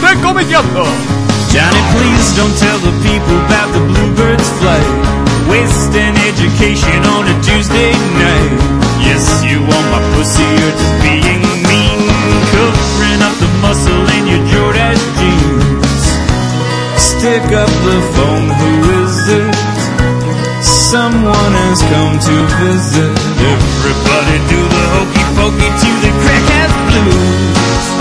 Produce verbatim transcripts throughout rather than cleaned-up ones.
de Comiqueando. Johnny, please don't tell the people about the bluebirds flight. Wasting education on a Tuesday night. Yes, you want my pussy, you're just being mean. Covering up the muscle in your Jordache jeans. Stick up the phone, who is it? Someone has come to visit. Everybody do the hokey pokey to the crack-ass blues.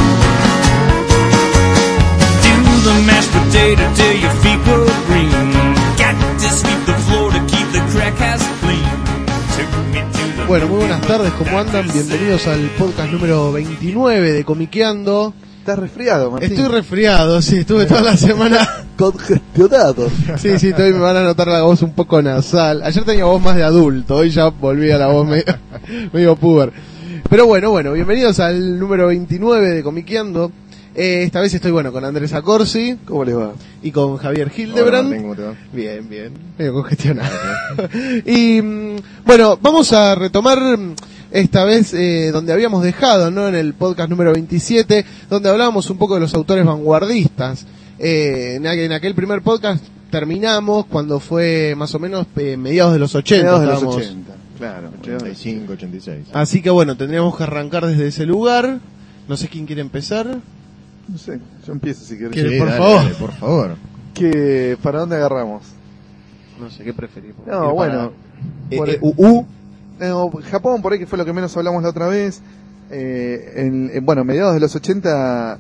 The mashed potato till your feet go green. Got to sweep the floor to keep the crack house clean. Took me to the Bueno, muy buenas tardes, ¿cómo andan? Bienvenidos al podcast número veintinueve de Comiqueando. ¿Estás resfriado, Martín? Estoy resfriado, sí, estuve toda la semana congestionado. Sí, sí, hoy me van a notar la voz un poco nasal. Ayer tenía voz más de adulto, hoy ya volví a la voz medio, medio puber. Pero bueno, bueno, bienvenidos al número veintinueve de Comiqueando. Eh, esta vez estoy, bueno, con Andrés Acorsi. ¿Cómo les va? Y con Javier Hildebrand. Hola, Martín, ¿cómo te va? Bien, bien, medio congestionado. Y bueno, vamos a retomar esta vez eh, donde habíamos dejado, ¿no? En el podcast número veintisiete, donde hablábamos un poco de los autores vanguardistas. Eh, en, aquel, en aquel primer podcast terminamos cuando fue más o menos eh, mediados de los ochenta. Mediados de los estábamos... ochenta, claro. ochenta y cinco, ochenta y seis. Así que bueno, tendríamos que arrancar desde ese lugar. No sé quién quiere empezar. No sé, yo empiezo si querés. ¿Quiere, Sí, por dale, favor? dale, por favor. ¿Qué, ¿Para dónde agarramos? No sé, ¿qué preferimos? No, bueno. Eh, por- eh, U, U. No, Japón, por ahí que fue lo que menos hablamos la otra vez. Eh, en, en, bueno, mediados de los ochenta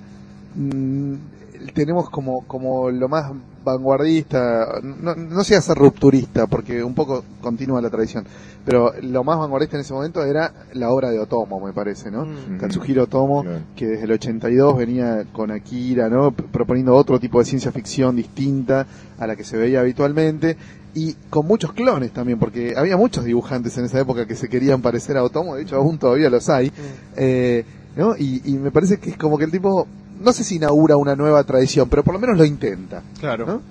mmm, tenemos como, como lo más vanguardista, no, no sé hacer rupturista, porque un poco continúa la tradición, pero lo más vanguardista en ese momento era la obra de Otomo, me parece, ¿no? Mm. Katsuhiro Otomo, Claro. que desde el ochenta y dos venía con Akira, ¿no? P- proponiendo otro tipo de ciencia ficción distinta a la que se veía habitualmente, y con muchos clones también, porque había muchos dibujantes en esa época que se querían parecer a Otomo, de hecho aún todavía los hay, eh, ¿no? Y, y me parece que es como que el tipo, no sé si inaugura una nueva tradición, pero por lo menos lo intenta, Claro. ¿no?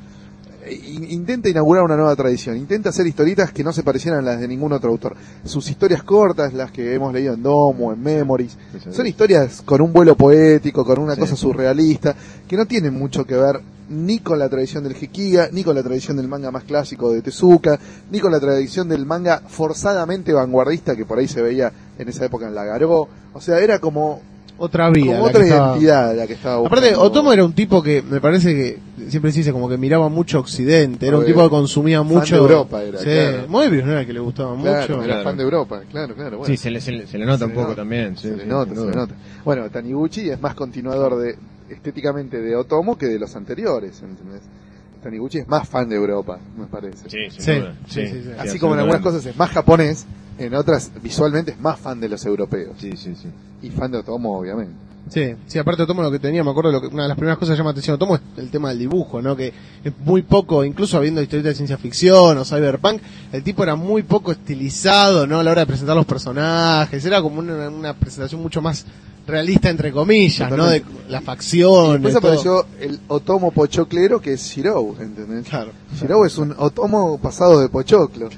In- Intenta inaugurar una nueva tradición, intenta hacer historietas que no se parecieran a las de ningún otro autor. Sus historias cortas, las que hemos leído en Domo, en Memories, Sí, sí, son sí. historias con un vuelo poético, con una Sí. cosa surrealista, que no tienen mucho que ver ni con la tradición del Gekiga, ni con la tradición del manga más clásico de Tezuka, ni con la tradición del manga forzadamente vanguardista que por ahí se veía en esa época en la Garou. O sea, era como, Otra vía. como la otra que estaba- identidad la que estaba Aparte, buscando. Otomo era un tipo que me parece que siempre se dice como que miraba mucho Occidente. Era un Obvio. tipo que consumía Fan mucho. de Europa era, Sí, claro. Moebius no era el que le gustaba Claro, mucho. era Claro. fan de Europa, claro, claro. Bueno. Sí, se le, se le, se le nota Se un le poco nota. también. Sí, se le sí, nota, sin se le duda. nota. Bueno, Taniguchi es más continuador de estéticamente de Otomo que de los anteriores, ¿entendés? Taniguchi es más fan de Europa, me parece. Sí, sin Sí, duda. sí, sí, sí. Así como en algunas absolutamente. cosas es más japonés, en otras visualmente es más fan de los europeos. Sí, sí, sí. Y fan de Otomo, obviamente. Sí, sí, aparte Otomo lo que tenía, me acuerdo, lo que, una de las primeras cosas que llama atención a Otomo es el tema del dibujo, ¿no? Que es muy poco, incluso habiendo historietas de ciencia ficción o cyberpunk, el tipo era muy poco estilizado, ¿no? A la hora de presentar los personajes, era como una, una presentación mucho más realista, entre comillas, ¿no? De las Y facciones. después todo. apareció el Otomo pochoclero que es Shirou, ¿entendés? Claro. Shirou es un Otomo pasado de pochoclo.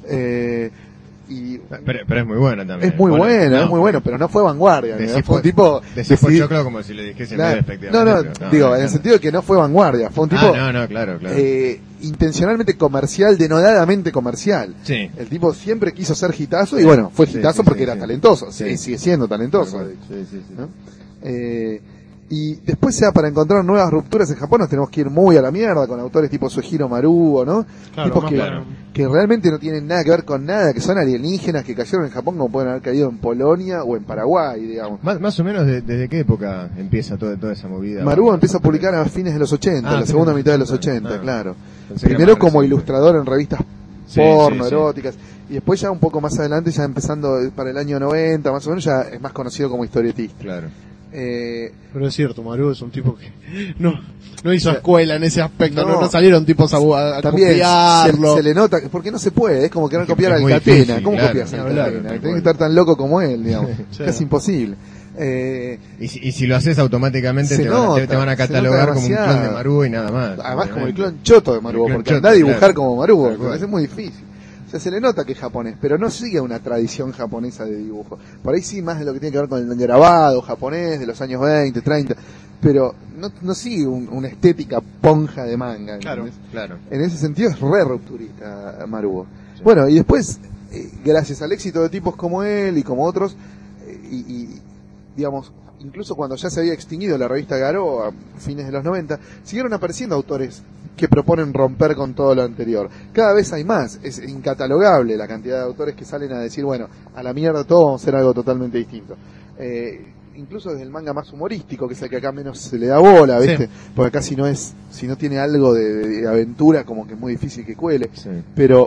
Eh, y Pero, pero es muy bueno también. es muy Bueno, bueno, no, es muy bueno, pero no fue vanguardia. Decís ¿no? Fue un po- tipo... Decís decidi- pochoclo como si le dijese Claro. medio No, despectivamente. no, pero digo, me en el encanta. sentido de que no fue vanguardia, fue un tipo Ah, no, no, claro, claro. eh, intencionalmente comercial, denodadamente comercial. Sí. El tipo siempre quiso ser hitazo y bueno, fue Sí, hitazo sí, porque sí, era sí. talentoso, Sí. sí, sigue siendo talentoso. Sí, sí, sí. ¿no? Eh, y después ya para encontrar nuevas rupturas en Japón nos tenemos que ir muy a la mierda con autores tipo Suehiro Maruo, ¿no? Claro, Tipos más que, claro. que realmente no tienen nada que ver con nada, que son alienígenas que cayeron en Japón como pueden haber caído en Polonia o en Paraguay, digamos. Más, más o menos de- desde qué época empieza toda, toda esa movida. Maruo Bueno, empieza a publicar a fines de los ochenta, Ah, la segunda fines mitad de de los los ochenta, ochenta, ah. claro. Pensé que era Primero más como reciente. ilustrador en revistas Sí, porno, sí, sí. eróticas, y después ya un poco más adelante, ya empezando para el año noventa, más o menos, ya es más conocido como historietista. Claro. Eh, Pero es cierto, Maru es un tipo que no, no hizo escuela en ese aspecto, no, No. no salieron tipos a, a, a también se, copiarlo. se le nota, porque no se puede, es como querer Es que copiar es al muy Catena. difícil, ¿Cómo claro, copias ni al hablar, Catena? tal Tenés cual. que estar tan loco como él, digamos. Sí. Es imposible. Eh, Y si, y si lo haces automáticamente Se te van, a- te- nota, te van a se catalogar nota como un demasiado. clon de Maruo y nada más. además como el obviamente. clon choto de Maruo, El clon porque choto, anda a dibujar claro. como Maruo, Tal cual. entonces es muy difícil. O sea, se le nota que es japonés, pero no sigue una tradición japonesa de dibujo. Por ahí sí más de lo que tiene que ver con el grabado japonés de los años veinte, treinta, pero no, no sigue un, una estética ponja de manga. Claro, ¿entendés? Claro. En ese sentido es re rupturista Maruo. Sí. Bueno, y después, eh, gracias al éxito de tipos como él y como otros, eh, y, y digamos, incluso cuando ya se había extinguido la revista Garou a fines de los noventa, siguieron apareciendo autores que proponen romper con todo lo anterior. Cada vez hay más, es incatalogable la cantidad de autores que salen a decir, bueno, a la mierda todo, vamos a hacer algo totalmente distinto. Eh, incluso desde el manga más humorístico, que es el que acá menos se le da bola, ¿viste? Sí. Porque acá si no es, si no tiene algo de, de aventura, como que es muy difícil que cuele. Sí. Pero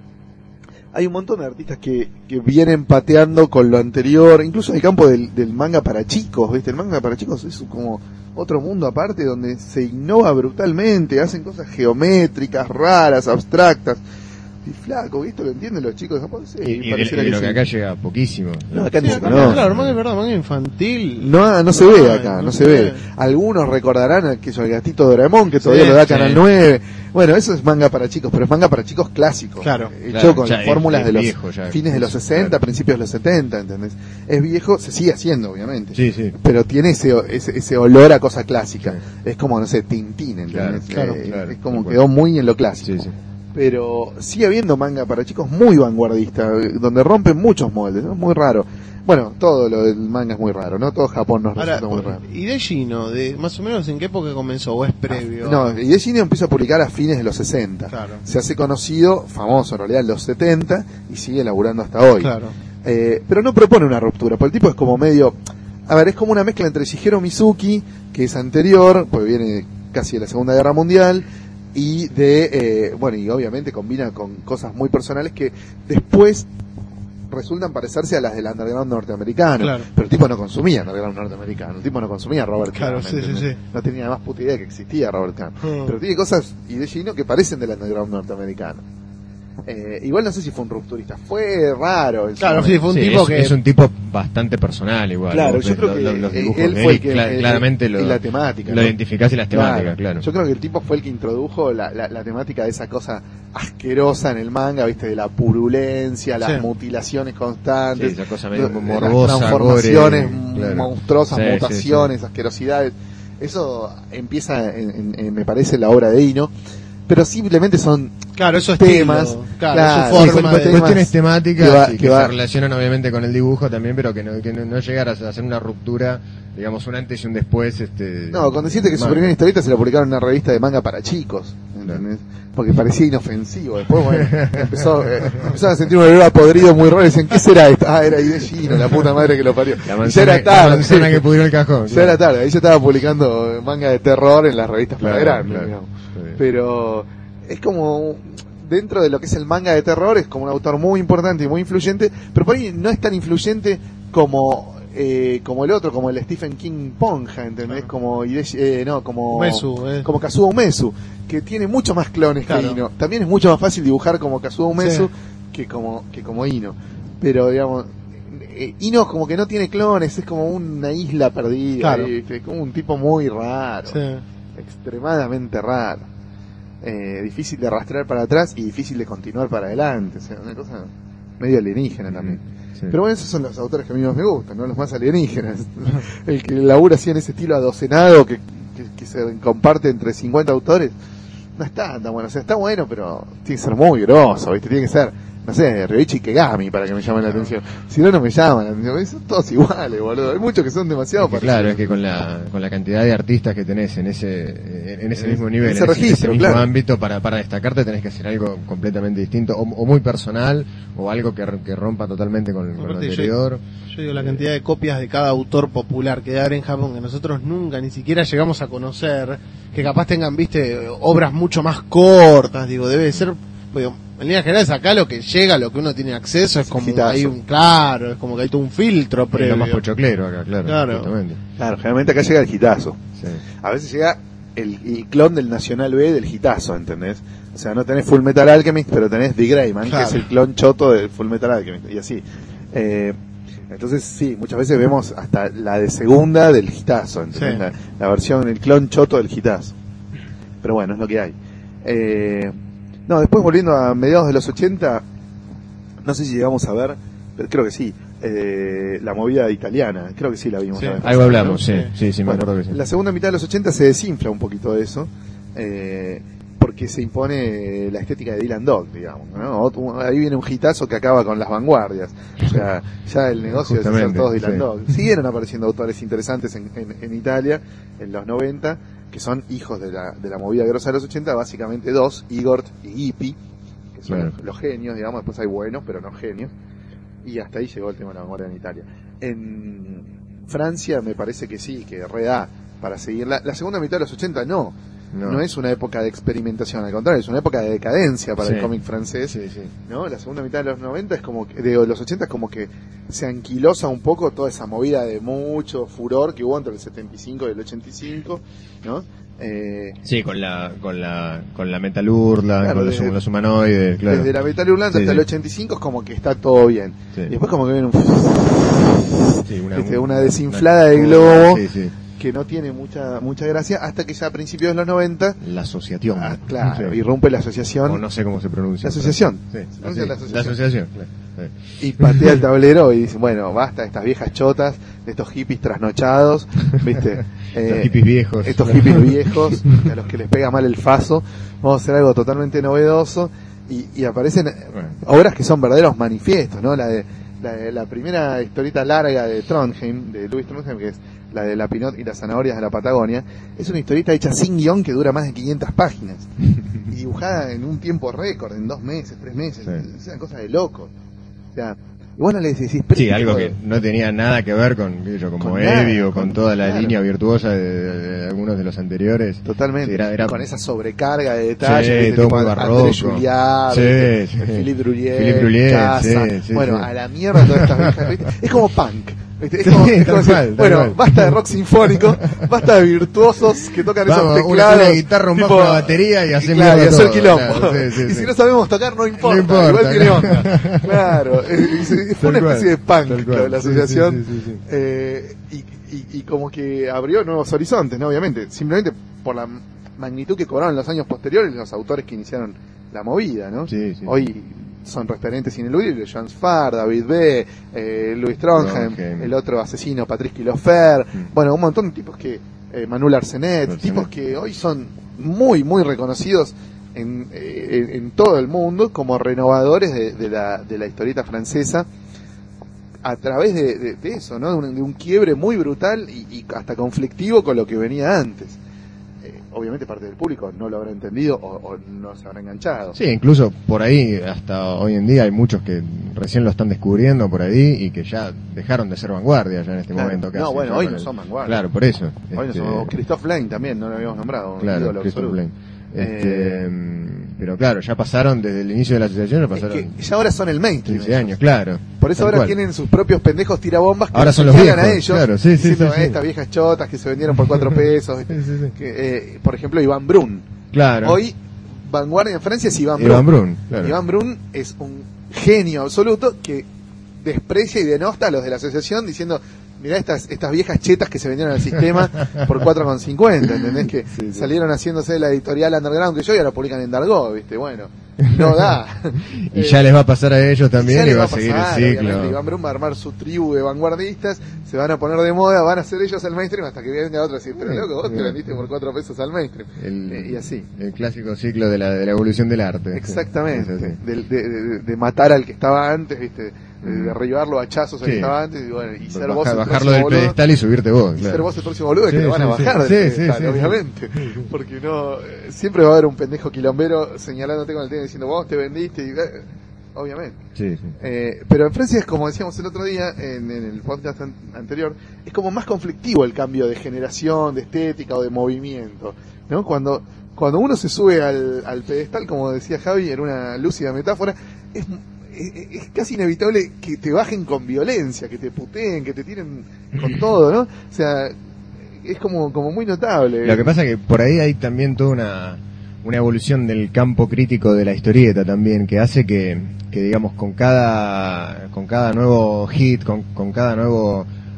hay un montón de artistas que, que vienen pateando con lo anterior, incluso en el campo del, del manga para chicos, ¿viste? El manga para chicos es como otro mundo aparte donde se innova brutalmente, hacen cosas geométricas, raras, abstractas. Y flaco, ¿esto lo entienden los chicos de Japón? Sí, y, y, de, y de lo sí. que acá llega poquísimo. No, acá sí, no. no. Claro, manga es verdad, manga infantil. No, no se no, ve acá, no, no se, se ve. ve. Algunos recordarán aquello, el gatito Doraemon, que todavía sí, lo da Canal sí. nueve. Bueno, eso es manga para chicos, pero es manga para chicos clásicos. Claro. Hecho claro, con ya, fórmulas es, de los viejo, ya, fines de los sesenta, claro. principios de los setenta, ¿entendés? Es viejo, se sigue haciendo, obviamente. Sí, sí. Pero tiene ese, ese, ese olor a cosa clásica. Sí. Es como, no sé, Tintín, ¿entendés? Claro, eh, claro, es como claro. quedó muy en lo clásico. Sí, sí. Pero sigue habiendo manga para chicos muy vanguardista, donde rompen muchos moldes, ¿no? Muy raro. Bueno, todo lo del manga es muy raro, ¿no? Todo Japón nos Ahora, resulta muy raro. ¿Y de Gino, de más o menos en qué época comenzó o es previo? Ah, no, y de Gino empieza a publicar a fines de los sesenta. Claro. Se hace conocido, famoso en realidad en los setenta y sigue laburando hasta hoy. Claro. Eh, pero no propone una ruptura, porque el tipo es como medio... A ver, es como una mezcla entre Shigeru Mizuki, que es anterior, pues viene casi de la Segunda Guerra Mundial, y de, eh, bueno, y obviamente combina con cosas muy personales que después resultan parecerse a las del underground norteamericano. Claro. Pero el tipo no consumía underground norteamericano, el tipo no consumía Robert claro, Crumb, sí, sí, sí. no tenía la más puta idea que existía Robert Crumb. Hmm. Pero tiene cosas, y de Gino, que parecen del underground norteamericano. Eh, igual no sé si fue un rupturista, fue raro. Claro, sí, fue un sí, tipo es, que... es un tipo bastante personal igual. Claro, ¿no? yo creo que los, los dibujos él de fue él, el que... cl- el, claramente el, lo, la temática, lo ¿no? identificás y las temáticas, claro, claro. Yo creo que el tipo fue el que introdujo la, la, la temática de esa cosa asquerosa en el manga, viste, de la purulencia, las sí. mutilaciones constantes, sí, esa cosa medio de, morbosa, las transformaciones gore, claro. monstruosas, sí, mutaciones, sí, sí. asquerosidades. Eso empieza, en, en, en, me parece, la obra de Ino. Pero simplemente son claro, esos temas, claro, claro, su forma sí, de... cuestiones temáticas que, va, que, que va... se relacionan obviamente con el dibujo también, pero que no, que no, no llegar a hacer una ruptura, digamos un antes y un después. Este, no, con decirte que su primera historieta se la publicaron en una revista de manga para chicos, ¿entendés? Porque parecía inofensivo. Después, bueno, empezó, eh, empezaron a sentir un olor a podrido muy raro y decían, ¿qué será esto? Ah, era Hideo, la puta madre que lo parió. La manzana, ya era tarde, la manzana que pudrió el cajón. Ya claro. era tarde, ahí yo estaba publicando manga de terror en las revistas claro, para grandes, claro, digamos. Sí. Pero es como, dentro de lo que es el manga de terror, es como un autor muy importante y muy influyente, pero por ahí no es tan influyente como eh, como el otro, como el Stephen King Ponja, ¿entendés? Claro. Como Hideshi, eh, no, como Umesu, eh. como Kazuo Umesu, que tiene mucho más clones claro. que Ino. También es mucho más fácil dibujar como Kazuo Umesu sí. que como que como Ino. Pero digamos, eh, Ino como que no tiene clones, es como una isla perdida, claro. es como un tipo muy raro, sí. extremadamente raro. Eh, difícil de arrastrar para atrás y difícil de continuar para adelante, o sea, una cosa medio alienígena también. Sí. Pero bueno, esos son los autores que a mí más me gustan, ¿no? Los más alienígenas. El que labura así en ese estilo adocenado que, que, que se comparte entre cincuenta autores, no está tan bueno, o sea, está bueno, pero tiene que ser muy grosso, ¿viste? Tiene que ser, no sé, Ryoichi Kegami para que me llamen la atención. Si no, no me llaman la atención. Son todos iguales, boludo. Hay muchos que son demasiado es que claro, es que con la con la cantidad de artistas que tenés en ese en ese en mismo nivel, ese en, registro, ese, en ese mismo claro. ámbito, para para destacarte tenés que hacer algo completamente distinto, o, o muy personal, o algo que, que rompa totalmente con, con lo anterior. Yo, yo digo, la cantidad de copias de cada autor popular que hay en Japón, que nosotros nunca ni siquiera llegamos a conocer, que capaz tengan, viste, obras mucho más cortas, digo, debe ser... Digo, en líneas generales acá lo que llega, lo que uno tiene acceso es como Hitazo. hay un claro, es como que hay todo un filtro previo. Es lo más pochoclero acá, claro. Claro. Claro, generalmente acá llega el hitazo. Sí. A veces llega el, el clon del Nacional B del hitazo, ¿entendés? O sea, no tenés Full Metal Alchemist, pero tenés The Greyman, claro. que es el clon choto del Full Metal Alchemist, y así. Eh, entonces, sí, muchas veces vemos hasta la de segunda del hitazo, ¿entendés? Sí. La, la versión, el clon choto del hitazo. Pero bueno, es lo que hay. Eh... No, después volviendo a mediados de los ochenta, no sé si llegamos a ver, pero creo que sí, eh, la movida italiana. Creo que sí la vimos. Sí, algo hablamos, sí, sí, sí, me bueno, acuerdo que sí. La segunda mitad de los ochenta se desinfla un poquito de eso, eh, porque se impone la estética de Dylan Dog, digamos, ¿no? Otro, ahí viene un hitazo que acaba con las vanguardias. O sea, ya el negocio de ser todos Dylan sí. Dog. Siguieron apareciendo autores interesantes en, en, en Italia en los noventa, que son hijos de la, de la movida grosa de los ochenta, básicamente dos, Igor y Hippie, que son claro. los, los genios, digamos, después hay buenos, pero no genios. Y hasta ahí llegó el tema de la vanguardia en Italia. En Francia me parece que sí, que re da para seguir. La, la segunda mitad de los ochenta no. No. no es una época de experimentación, al contrario, es una época de decadencia para sí. el cómic francés. Sí, sí. ¿No? La segunda mitad de los noventa es como que, de los ochenta es como que se anquilosa un poco toda esa movida de mucho furor que hubo entre el setenta y cinco y el ochenta y cinco, ¿no? Eh, sí, con la con la con la metalurla, claro, con los, desde, los humanoides, claro. Desde la metalurla sí, hasta sí. el ochenta y cinco es como que está todo bien. Sí. Y después como que viene un, sí, una, este, una desinflada una, de globo. Sí, sí. Que no tiene mucha mucha gracia hasta que ya a principios de los noventa la asociación ah, claro, sí. irrumpe la asociación, o no sé cómo se pronuncia, la asociación, sí, se pronuncia sí. la asociación, la asociación claro. Sí. Y patea el tablero y dice, bueno, basta de estas viejas chotas, de estos hippies trasnochados, viste, estos eh, hippies viejos, estos hippies viejos a los que les pega mal el faso, vamos a hacer algo totalmente novedoso. Y, y aparecen bueno. obras que son verdaderos manifiestos, ¿no? La de la, de, la primera historieta larga de Trondheim, de Louis Trondheim, que es la de la Pinot y las zanahorias de la Patagonia, es una historieta hecha sin guión que dura más de quinientas páginas y dibujada en un tiempo récord, en dos meses, tres meses, sí. es una cosa de loco. O sea, y vos no le decís, pero sí, algo que no tenía nada que ver con, yo, como con Eddie nada, o con, con toda la claro. línea virtuosa de, de, de algunos de los anteriores. Totalmente, Sí, era, era... con esa sobrecarga de detalles, sí, de todo tipo muy barroco. André Juliard, Sí, de, sí. de Philippe Bruyère, Philippe Bruyère, Casa, sí, sí, bueno, sí. a la mierda todas estas viejas, ¿viste? Es como punk. ¿Viste? Es Sí, como, es tal como decir, cual, tal bueno, cual. basta de rock sinfónico, basta de virtuosos que tocan Vamos, esos una, teclados. una guitarra, un tipo, bajo, una batería y hacer claro, y mierda hacer todo, quilombo. claro, sí, sí, y sí. si no sabemos tocar, no importa, No importa, igual tiene claro. onda. Claro, es, es- fue una Tal especie de cual, punk tal cual. lo de la Sí, asociación. sí, sí, sí, sí. Eh, y, y, y como que abrió nuevos horizontes, ¿no? Obviamente, simplemente por la magnitud que cobraron los años posteriores los autores que iniciaron la movida, ¿no? Sí, sí. Hoy son referentes ineludibles, Joan Farr, David B., eh, Louis Trondheim, Trondheim. el otro asesino, Patrice Kilofer, Mm. bueno, un montón de tipos que, eh, Manuel Arsenet, Arsenet. tipos que hoy son muy, muy reconocidos en, eh, en, en todo el mundo como renovadores de, de, la, de la historieta francesa a través de, de, de eso, ¿no? De un, de un quiebre muy brutal y, y hasta conflictivo con lo que venía antes. Eh, obviamente parte del público no lo habrá entendido o, o no se habrá enganchado. Sí, incluso por ahí, hasta hoy en día hay muchos que recién lo están descubriendo por ahí y que ya dejaron de ser vanguardia ya en este Claro. momento casi. No, bueno, ya hoy con no el- son vanguardia. Claro, por eso. Hoy no este, somos- Christophe Lane también, no lo habíamos nombrado. un Claro, ídolo Christophe absoluto. Lane. Este, Eh, pero claro, ya pasaron desde el inicio de la asociación, ya Es pasaron que ya ahora son el mainstream. quince años, claro. Por eso Tal ahora cual. tienen sus propios pendejos tirabombas que Ahora son los llegan a viejos, ellos, claro, sí, sí, diciendo, sí, sí. estas viejas chotas que se vendieron por cuatro pesos. Sí, sí, sí. Que, eh, por ejemplo, Iván Brun. Claro. Hoy, vanguardia en Francia es Iván Brun. Iván Brun, claro. Iván Brun es un genio absoluto que desprecia y denosta a los de la asociación diciendo, mirá estas estas viejas chetas que se vendieron al sistema por cuatro con cincuenta, ¿entendés? Que Sí, sí. salieron haciéndose la editorial underground que yo y ahora publican en Dargo, ¿viste? Bueno, no da. Y Eh, ya les va a pasar a ellos también ya y les va a pasar, seguir el obviamente. ciclo. Iván Brun va a armar su tribu de vanguardistas, se van a poner de moda, van a ser ellos el mainstream hasta que venga otro y decir, pero loco, vos te vendiste por cuatro pesos al mainstream. El, Eh, y así. El clásico ciclo de la, de la evolución del arte. Exactamente, Sí, sí, sí. De, de- de- de matar al que estaba antes, ¿viste? De Mm. derribarlo a hachazos al Sí. que estaba antes y, bueno, y ser Baja- vos el bajarlo próximo del boludo, pedestal y subirte vos. y claro. ser vos el próximo boludo que Sí, te van a sí, bajar sí. del Sí, sí, pedestal, sí, sí. obviamente. Porque no, eh, siempre va a haber un pendejo quilombero señalándote con el dedo diciendo vos te vendiste y eh, obviamente. Sí, sí. Eh, pero en Francia es como decíamos el otro día en, en el podcast an- anterior, es como más conflictivo el cambio de generación, de estética o de movimiento, ¿no? Cuando cuando uno se sube al, al pedestal, como decía Javi, en una lúcida metáfora, es, es, es casi inevitable que te bajen con violencia, que te puteen, que te tiren con todo, ¿no? O sea, es como, como muy notable. Lo que pasa es que por ahí hay también toda una, una evolución del campo crítico de la historieta también, que hace que, que digamos, con cada, con cada nuevo hit, con, con cada nuevo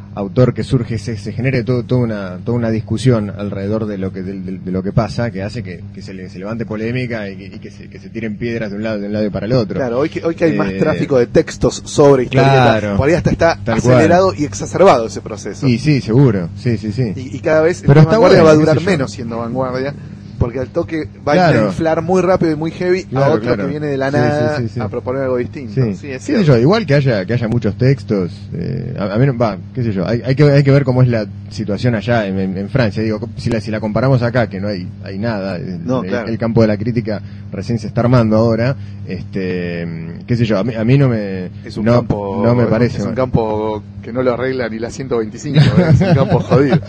autor que surge se, se genere todo, toda una toda una discusión alrededor de lo que de, de, de lo que pasa, que hace que, que se, le, se levante polémica y, que, y que, se, que se tiren piedras de un lado de un lado y para el otro. Claro, hoy que hoy que hay eh, más tráfico de textos sobre historieta, claro, por ahí hasta está acelerado cual. y exacerbado ese proceso. Y sí, seguro, sí, sí, sí. Y, y cada vez Pero la vanguardia bueno, va a durar yo. menos siendo vanguardia, porque al toque va claro. a inflar muy rápido y muy heavy claro, a otro claro. que viene de la sí, nada sí, sí, sí. a proponer algo distinto. Sí, sí, es qué sé yo, igual que haya que haya muchos textos, eh, a, a mí no, va, qué sé yo, hay, hay que hay que ver cómo es la situación allá en, en, en Francia. Digo, si la si la comparamos acá, que no hay hay nada, no, el, claro. el campo de la crítica recién se está armando ahora, este, qué sé yo, a mí, a mí no me es un no, campo no me parece es un campo que no lo arregla ni la ciento veinticinco, es un campo jodido.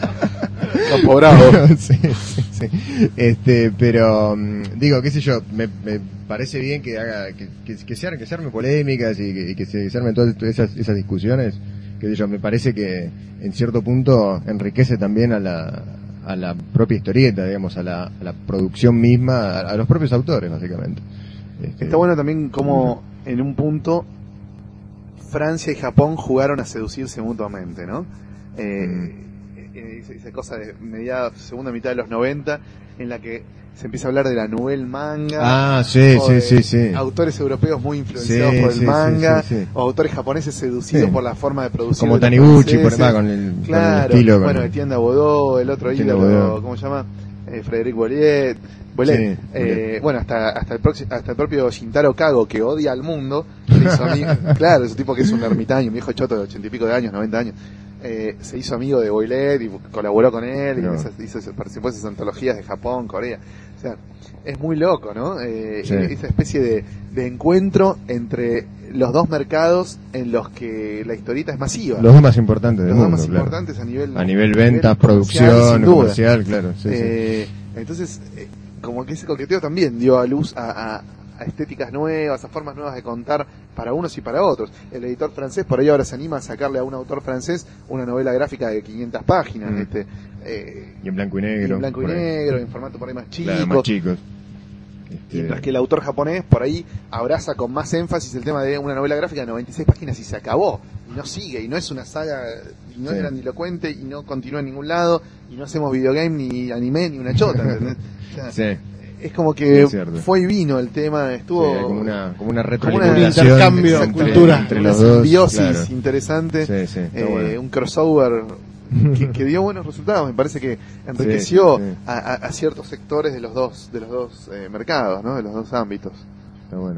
Campo bravo. sí, sí, sí. Este, pero digo, qué sé yo, me, me parece bien que haga que, que, que, se, arme, que se arme polémicas y que, y que se, se armen todas esas, esas discusiones, qué sé yo, me parece que en cierto punto enriquece también a la a la propia historieta, digamos, a la, a la producción misma, a, a los propios autores, básicamente. Este, Está bueno también como en un punto Francia y Japón jugaron a seducirse mutuamente, ¿no? Eh, mm. Esa cosa de mediados, segunda mitad de los noventa, en la que se empieza a hablar de la nouvelle manga, ah, sí, sí, sí, sí. autores europeos muy influenciados sí, por el sí, manga, sí, sí, sí. o autores japoneses seducidos sí. por la forma de producir. Como de Taniguchi, por ejemplo, con el, claro, con el estilo. Con bueno, Etienne Davoudou, el otro Etienne ídolo, Davoudou. ¿cómo se llama? Eh, Frédéric Bollet. Bollet. Sí, eh, bueno, hasta hasta el, próximo, hasta el propio Shintaro Kago, que odia al mundo, se hizo amigo, claro, ese tipo que es un ermitaño, un viejo choto de ochenta y pico de años, noventa años. Eh, se hizo amigo de Boylet y colaboró con él, no. y esas, hizo, participó en esas antologías de Japón, Corea. O sea, es muy loco, ¿no? Eh, sí. Esa especie de, de encuentro entre los dos mercados en los que la historieta es masiva. Los dos más importantes del los mundo, dos más claro. importantes a nivel a nivel ventas, producción, comercial, claro. Sí, eh, sí. Entonces, eh, como que ese coqueteo también dio a luz a, a a estéticas nuevas, a formas nuevas de contar para unos y para otros. El editor francés por ahí ahora se anima a sacarle a un autor francés una novela gráfica de quinientas páginas, mm. este, eh, y en blanco y negro, y en blanco y negro, en formato por ahí más chico, claro, más chicos. Este... Mientras que el autor japonés por ahí abraza con más énfasis el tema de una novela gráfica de noventa y seis páginas y se acabó, y no sigue, y no es una saga, y no sí. es grandilocuente, y no continúa en ningún lado, y no hacemos videogame, ni anime, ni una chota, ¿entendés? O sea, sí. Es como que fue y vino el tema, estuvo sí, como una como una retroalimentación, un intercambio de cultura entre una los dos, simbiosis claro. interesante, sí, sí, eh, bueno. un crossover que, que dio buenos resultados. Me parece que enriqueció sí, sí. A, a, a ciertos sectores de los dos de los dos eh, mercados, ¿no? De los dos ámbitos. Está bueno.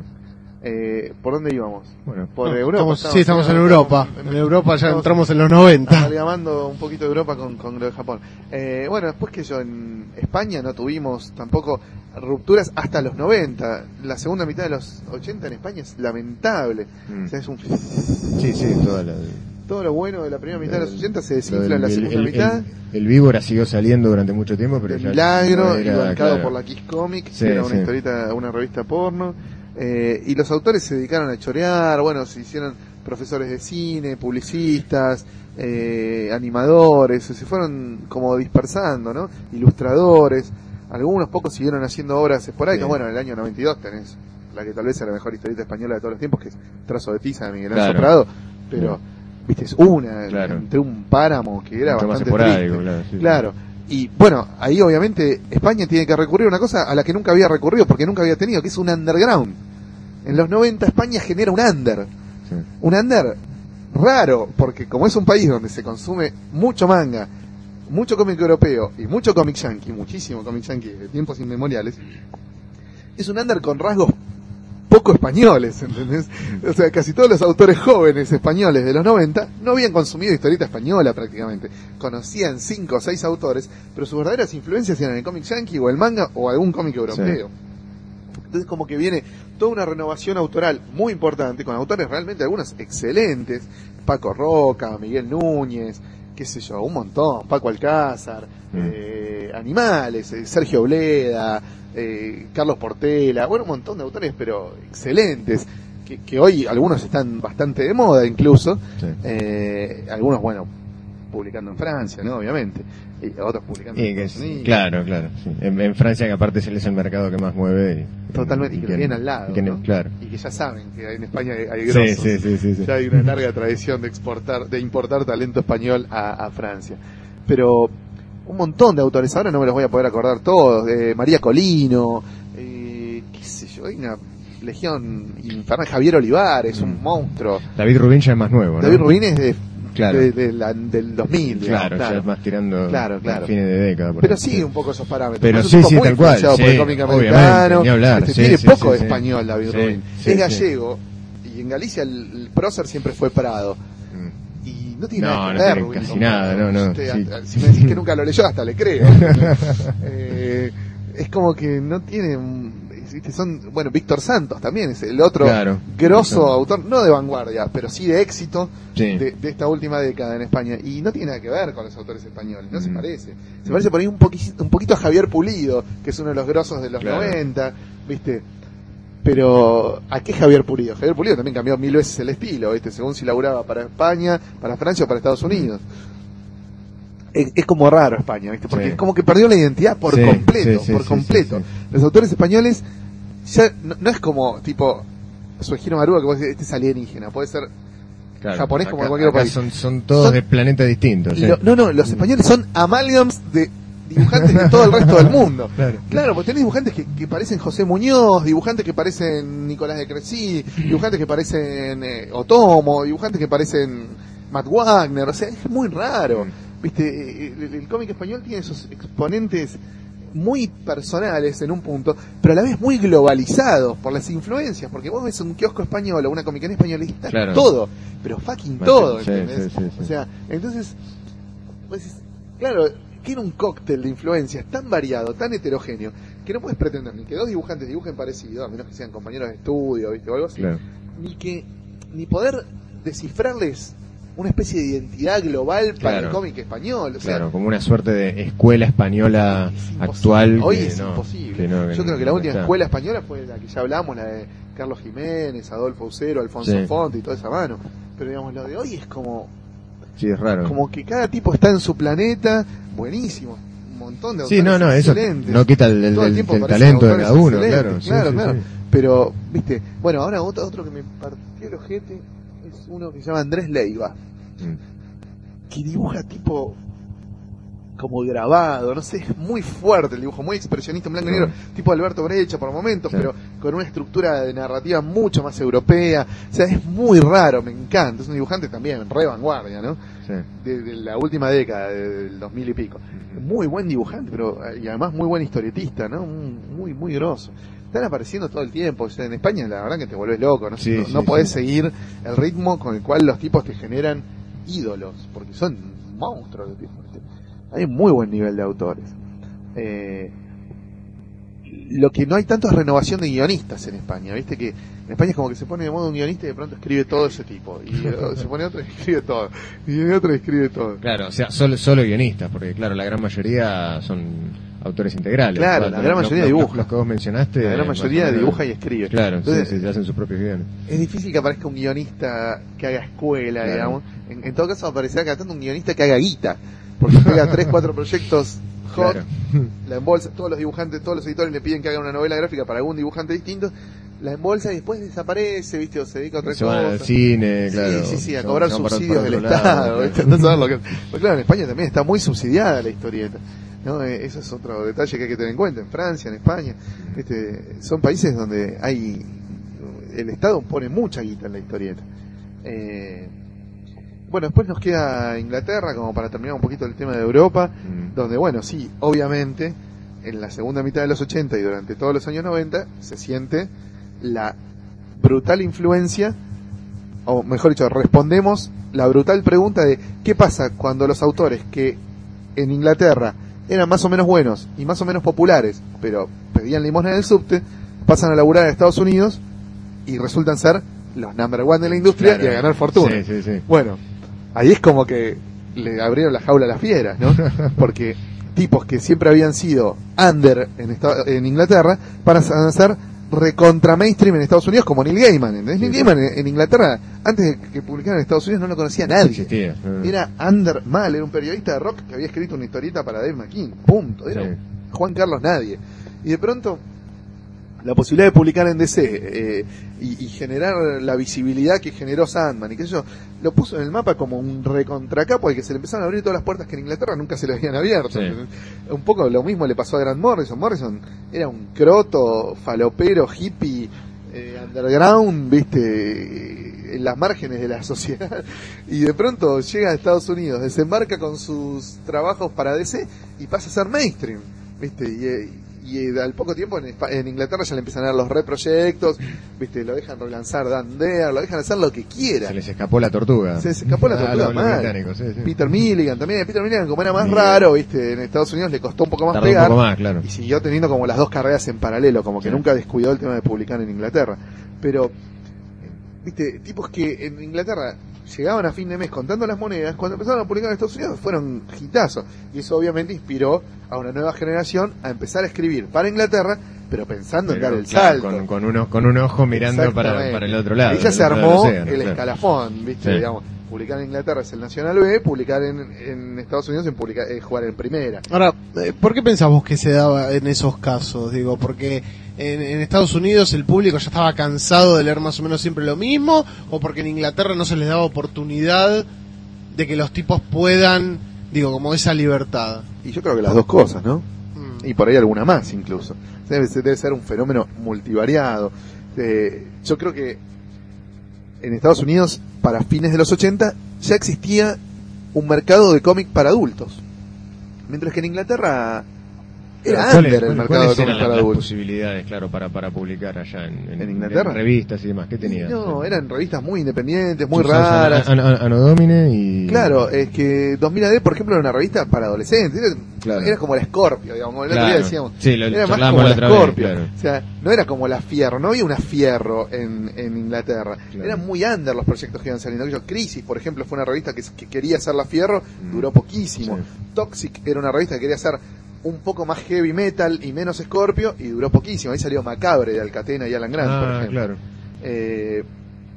Eh, ¿Por dónde íbamos? Bueno, por no, Europa. Estamos, estamos, sí, estamos en estamos, Europa. Estamos, en Europa ya estamos, entramos en los noventa. Amalgamando un poquito de Europa con, con lo de Japón. Eh, bueno, después que yo en España no tuvimos tampoco rupturas hasta los noventa. La segunda mitad de los ochenta en España es lamentable. Mm. O sea, es un... Sí, sí, toda la... Todo lo bueno de la primera mitad el, de los ochenta se desinfla del, en la segunda el, mitad. El, el Víbora siguió saliendo durante mucho tiempo, pero el ya Milagro, y bancado claro. por la Kiss Comic, sí, que era una sí. historieta, una revista porno. Eh, y los autores se dedicaron a chorear, bueno, se hicieron profesores de cine, publicistas, eh, animadores, se fueron como dispersando, ¿no? Ilustradores, algunos pocos siguieron haciendo obras esporádicas. Sí. Bueno, en el año noventa y dos tenés la que tal vez sea la mejor historieta española de todos los tiempos, que es Trazo de Tiza de Miguel Ángel claro. Prado, pero, sí. viste, es una, claro. entre un páramo que era mucho bastante más esporádico, triste. claro. Sí, claro. Y bueno, ahí obviamente España tiene que recurrir a una cosa a la que nunca había recurrido, porque nunca había tenido, que es un underground. En los noventa España genera un under. Sí. Un under raro, porque como es un país donde se consume mucho manga, mucho cómic europeo y mucho cómic yankee, muchísimo cómic yankee de tiempos inmemoriales, es un under con rasgos poco españoles, ¿entendés? O sea, casi todos los autores jóvenes españoles de los noventa no habían consumido historieta española prácticamente. Conocían cinco o seis autores, pero sus verdaderas influencias eran el cómic yankee o el manga o algún cómic europeo. Sí. Entonces como que viene toda una renovación autoral muy importante, con autores realmente algunos excelentes, Paco Roca, Miguel Núñez, qué sé yo, un montón, Paco Alcázar, mm. eh, Animales, eh, Sergio Bleda, eh, Carlos Portela, bueno, un montón de autores, pero excelentes, que, que hoy algunos están bastante de moda incluso, sí. eh, algunos, bueno, publicando en Francia, ¿no? Obviamente, y otros publicando en Y que Estados es- Unidos. claro, claro. Sí. En, en Francia, que aparte es el, es el mercado que más mueve. Y, Totalmente, y que lo tienen al lado, y que no- ¿no? Claro. Y que ya saben que en España hay, hay Sí, grosos. sí, sí, sí, sí. Ya hay una larga tradición de exportar, de importar talento español a, a Francia. Pero un montón de autores, ahora no me los voy a poder acordar todos, eh, María Colino, eh, qué sé yo, hay una legión infernal, Javier Olivares, un Mm. monstruo. David Rubin ya es más nuevo, ¿no? David Rubin es de, Claro. de- de la- del dos mil, digamos, Claro, ya es más tirando Claro, claro. a fines de década. por Pero ahí. sigue un poco esos parámetros. Pero Es un sí, tipo sí, muy tal cual, influenciado por sí, el cómic obviamente, americano. ni hablar, Este, sí, tiene sí, poco sí, de sí. español David Sí, Rubin. sí, es sí. gallego. Y en Galicia el, el prócer siempre fue Prado. Mm. Y no tiene No, nada que no ver, tiene Rubin, casi con nada, Prado. no, no, Usted, sí. hasta- si me decís que nunca lo leyó, hasta le creo. Eh, es como que no tiene... un- ¿viste? Son, bueno, Víctor Santos también es el otro Claro. grosso Víctor. autor, no de vanguardia, pero sí de éxito Sí. de, de esta última década en España. Y no tiene nada que ver con los autores españoles, no se Mm. parece. Se parece por ahí un poquito, un poquito a Javier Pulido, que es uno de los grosos de los Claro. noventa, ¿viste? Pero, ¿a qué Javier Pulido? Javier Pulido también cambió mil veces el estilo, ¿viste? Según si laburaba para España, para Francia o para Estados Unidos. Es, es como raro España, ¿viste? Porque Sí. es como que perdió la identidad por Sí, completo, sí, sí, por sí, completo. sí, Los autores españoles ya no, no es como, tipo, Suegiro Maruga, que vos decís, este es alienígena, puede ser Claro. japonés como Acá- en cualquier acá país. Son, son todos Son- de planetas distintos. sí. Lo- no, no, los españoles son amalgams de dibujantes de todo el resto del mundo. Claro. Claro, porque tenés dibujantes que, que parecen José Muñoz, dibujantes que parecen Nicolás de Crecy, dibujantes que parecen eh, Otomo, dibujantes que parecen Matt Wagner, o sea, es muy raro. Viste, el, el- el cómic español tiene esos exponentes muy personales en un punto, pero a la vez muy globalizados por las influencias, porque vos ves un kiosco español o una comiquería española y está Claro. todo, pero fucking Fucking, todo, sí, ¿entendés? sí, sí, sí. O sea, entonces, vos decís, claro, tiene un cóctel de influencias tan variado, tan heterogéneo, que no puedes pretender ni que dos dibujantes dibujen parecido, a menos que sean compañeros de estudio, ¿viste? O algo así, Claro. ni que ni poder descifrarles una especie de identidad global para Claro. el cómic español. O sea, Claro, como una suerte de escuela española es imposible. actual. Hoy que es no, imposible. que no, que Yo no- creo que la no última está. escuela española fue la que ya hablamos, la de Carlos Jiménez, Adolfo Ucero, Alfonso Sí. Font y toda esa mano. Pero digamos, lo de hoy es como, Sí, es raro. como que cada tipo está en su planeta, buenísimo. Un montón de Sí, autores no, no, eso excelentes. no quita el, el- Todo el el- tiempo el aparecen talento de autores cada uno, excelentes, claro. sí, claro, sí, claro. sí. Pero, viste, bueno, ahora otro, otro que me partió el ojete es uno que se llama Andrés Leiva, Mm. que dibuja tipo como grabado, no sé, es muy fuerte el dibujo, muy expresionista en blanco y negro, tipo Alberto Brecha por momentos, Sí. pero con una estructura de narrativa mucho más europea, o sea, es muy raro, me encanta, es un dibujante también, re vanguardia, ¿no? Sí. De, de la última década, de- del dos mil y pico. Muy buen dibujante, pero y además muy buen historietista, ¿no? Muy, muy grosso. Están apareciendo todo el tiempo, o sea, en España la verdad que te volvés loco, no, Sí, no, sí, no podés sí. seguir el ritmo con el cual los tipos te generan ídolos, porque son monstruos de tipos. Hay un muy buen nivel de autores. Eh, lo que no hay tanto es renovación de guionistas en España, viste que en España es como que se pone de moda un guionista y de pronto escribe todo ese tipo, y eh, se pone otro y escribe todo, y de otro y escribe todo. Claro, o sea, solo, solo guionistas, porque claro, la gran mayoría son autores integrales. Claro, Bueno, la gran los- mayoría los- dibuja. Los que vos mencionaste. La gran eh, mayoría más o menos- dibuja y escribe. Claro, Entonces, sí, sí, hacen sus propios guiones. es difícil que aparezca un guionista que haga escuela, Claro. digamos. En, en todo caso aparecerá cada tanto un guionista que haga guita, porque pega tres, cuatro proyectos hot, Claro. la embolsa, todos los dibujantes, todos los editores le piden que haga una novela gráfica para algún dibujante distinto, la embolsa y después desaparece, viste, o se dedica a otra Se van al cosa. cine, claro. Sí, sí, sí, a se cobrar van- se van para- subsidios para del otro lado, Estado, claro. ¿viste? No saber lo que... Pues claro, en España también está muy subsidiada la historieta, ¿no? Eh, Eso es otro detalle que hay que tener en cuenta. En Francia, en España, ¿viste? Son países donde hay... El Estado pone mucha guita en la historieta. Eh, Bueno, después nos queda Inglaterra, como para terminar un poquito el tema de Europa, Mm. donde, bueno, sí, obviamente, en la segunda mitad de los ochenta y durante todos los años noventa, se siente la brutal influencia, o mejor dicho, respondemos la brutal pregunta de qué pasa cuando los autores que en Inglaterra eran más o menos buenos y más o menos populares, pero pedían limosna en el subte, pasan a laburar en Estados Unidos y resultan ser los number one de la industria Claro. y a ganar fortuna. Sí, sí, sí. Bueno, ahí es como que le abrieron la jaula a las fieras, ¿no? Porque tipos que siempre habían sido under en, esta- en Inglaterra pasan a ser recontra mainstream en Estados Unidos como Neil Gaiman. ¿Entendés? Sí, Neil sí. Gaiman en, en Inglaterra, antes de que publicara en Estados Unidos, no lo conocía nadie. Existía. Era under mal, era un periodista de rock que había escrito una historieta para Dave McKean, punto. Era Sí. Juan Carlos nadie. Y de pronto, la posibilidad de publicar en D C eh, y, y generar la visibilidad que generó Sandman y qué sé yo, lo puso en el mapa como un recontracapo al que se le empezaron a abrir todas las puertas que en Inglaterra nunca se le habían abierto. Sí. Un poco lo mismo le pasó a Grant Morrison. Morrison era un croto, falopero, hippie, eh, underground, viste, en las márgenes de la sociedad, y de pronto llega a Estados Unidos, desembarca con sus trabajos para D C y pasa a ser mainstream, viste, y, y al poco tiempo en, en Inglaterra ya le empiezan a dar los reproyectos, viste, lo dejan relanzar Dan Dare, lo dejan hacer lo que quiera. Se les escapó la tortuga. Se les escapó la Ah, tortuga los- los mal. británicos, sí, sí. Peter Milligan también, Peter Milligan como era más Milligan. raro, viste, en Estados Unidos le costó un poco más Tardó un pegar, poco más, claro. y siguió teniendo como las dos carreras en paralelo, como que Sí. nunca descuidó el tema de publicar en Inglaterra. Pero, viste, tipos que en Inglaterra llegaban a fin de mes contando las monedas, cuando empezaron a publicar en Estados Unidos fueron hitazos. Y eso obviamente inspiró a una nueva generación a empezar a escribir para Inglaterra, pero pensando Pero, en dar el claro, salto. con, con, uno, con un ojo mirando para, Exactamente. para el otro lado. Ahí ya del se otro lado armó del océano, el claro. escalafón, ¿viste? Sí. Digamos, publicar en Inglaterra es el Nacional B, publicar en, en Estados Unidos en publicar, es jugar en primera. Ahora, eh, ¿por qué pensás vos que se daba en esos casos? Digo, porque en, en Estados Unidos el público ya estaba cansado de leer más o menos siempre lo mismo, o porque en Inglaterra no se les daba oportunidad de que los tipos puedan, digo, como esa libertad. Y yo creo que las dos cosas, ¿no? Mm. Y por ahí alguna más incluso. Debe ser, debe ser un fenómeno multivariado. Eh, yo creo que en Estados Unidos, para fines de los ochenta, ya existía un mercado de cómic para adultos. Mientras que en Inglaterra era ¿Cuáles- under el mercado de ¿Cuáles cómic eran para las adultos. posibilidades, claro, para, para publicar allá en, en, ¿En Inglaterra? en revistas y demás? ¿Qué tenía? No, eran revistas muy independientes, muy Usados a- raras. a- a- Anno Domine y... Claro, es que dos mil A D, por ejemplo, era una revista para adolescentes. Era, Claro. era como la Scorpio, digamos. El otro Claro. día decíamos. Sí, lo era más charlábamos como la la otra vez, Scorpio. claro. O sea, no era como la Fierro. No había una Fierro en, en Inglaterra. Claro. Eran muy under los proyectos que iban saliendo. Aquello, Crisis, por ejemplo, fue una revista que, que quería hacer la Fierro. Duró poquísimo. Sí. Toxic era una revista que quería hacer un poco más heavy metal y menos Scorpio. Y duró poquísimo. Ahí salió Macabre de Alcatena y Alan Grant, por Ah, ejemplo. claro. Eh,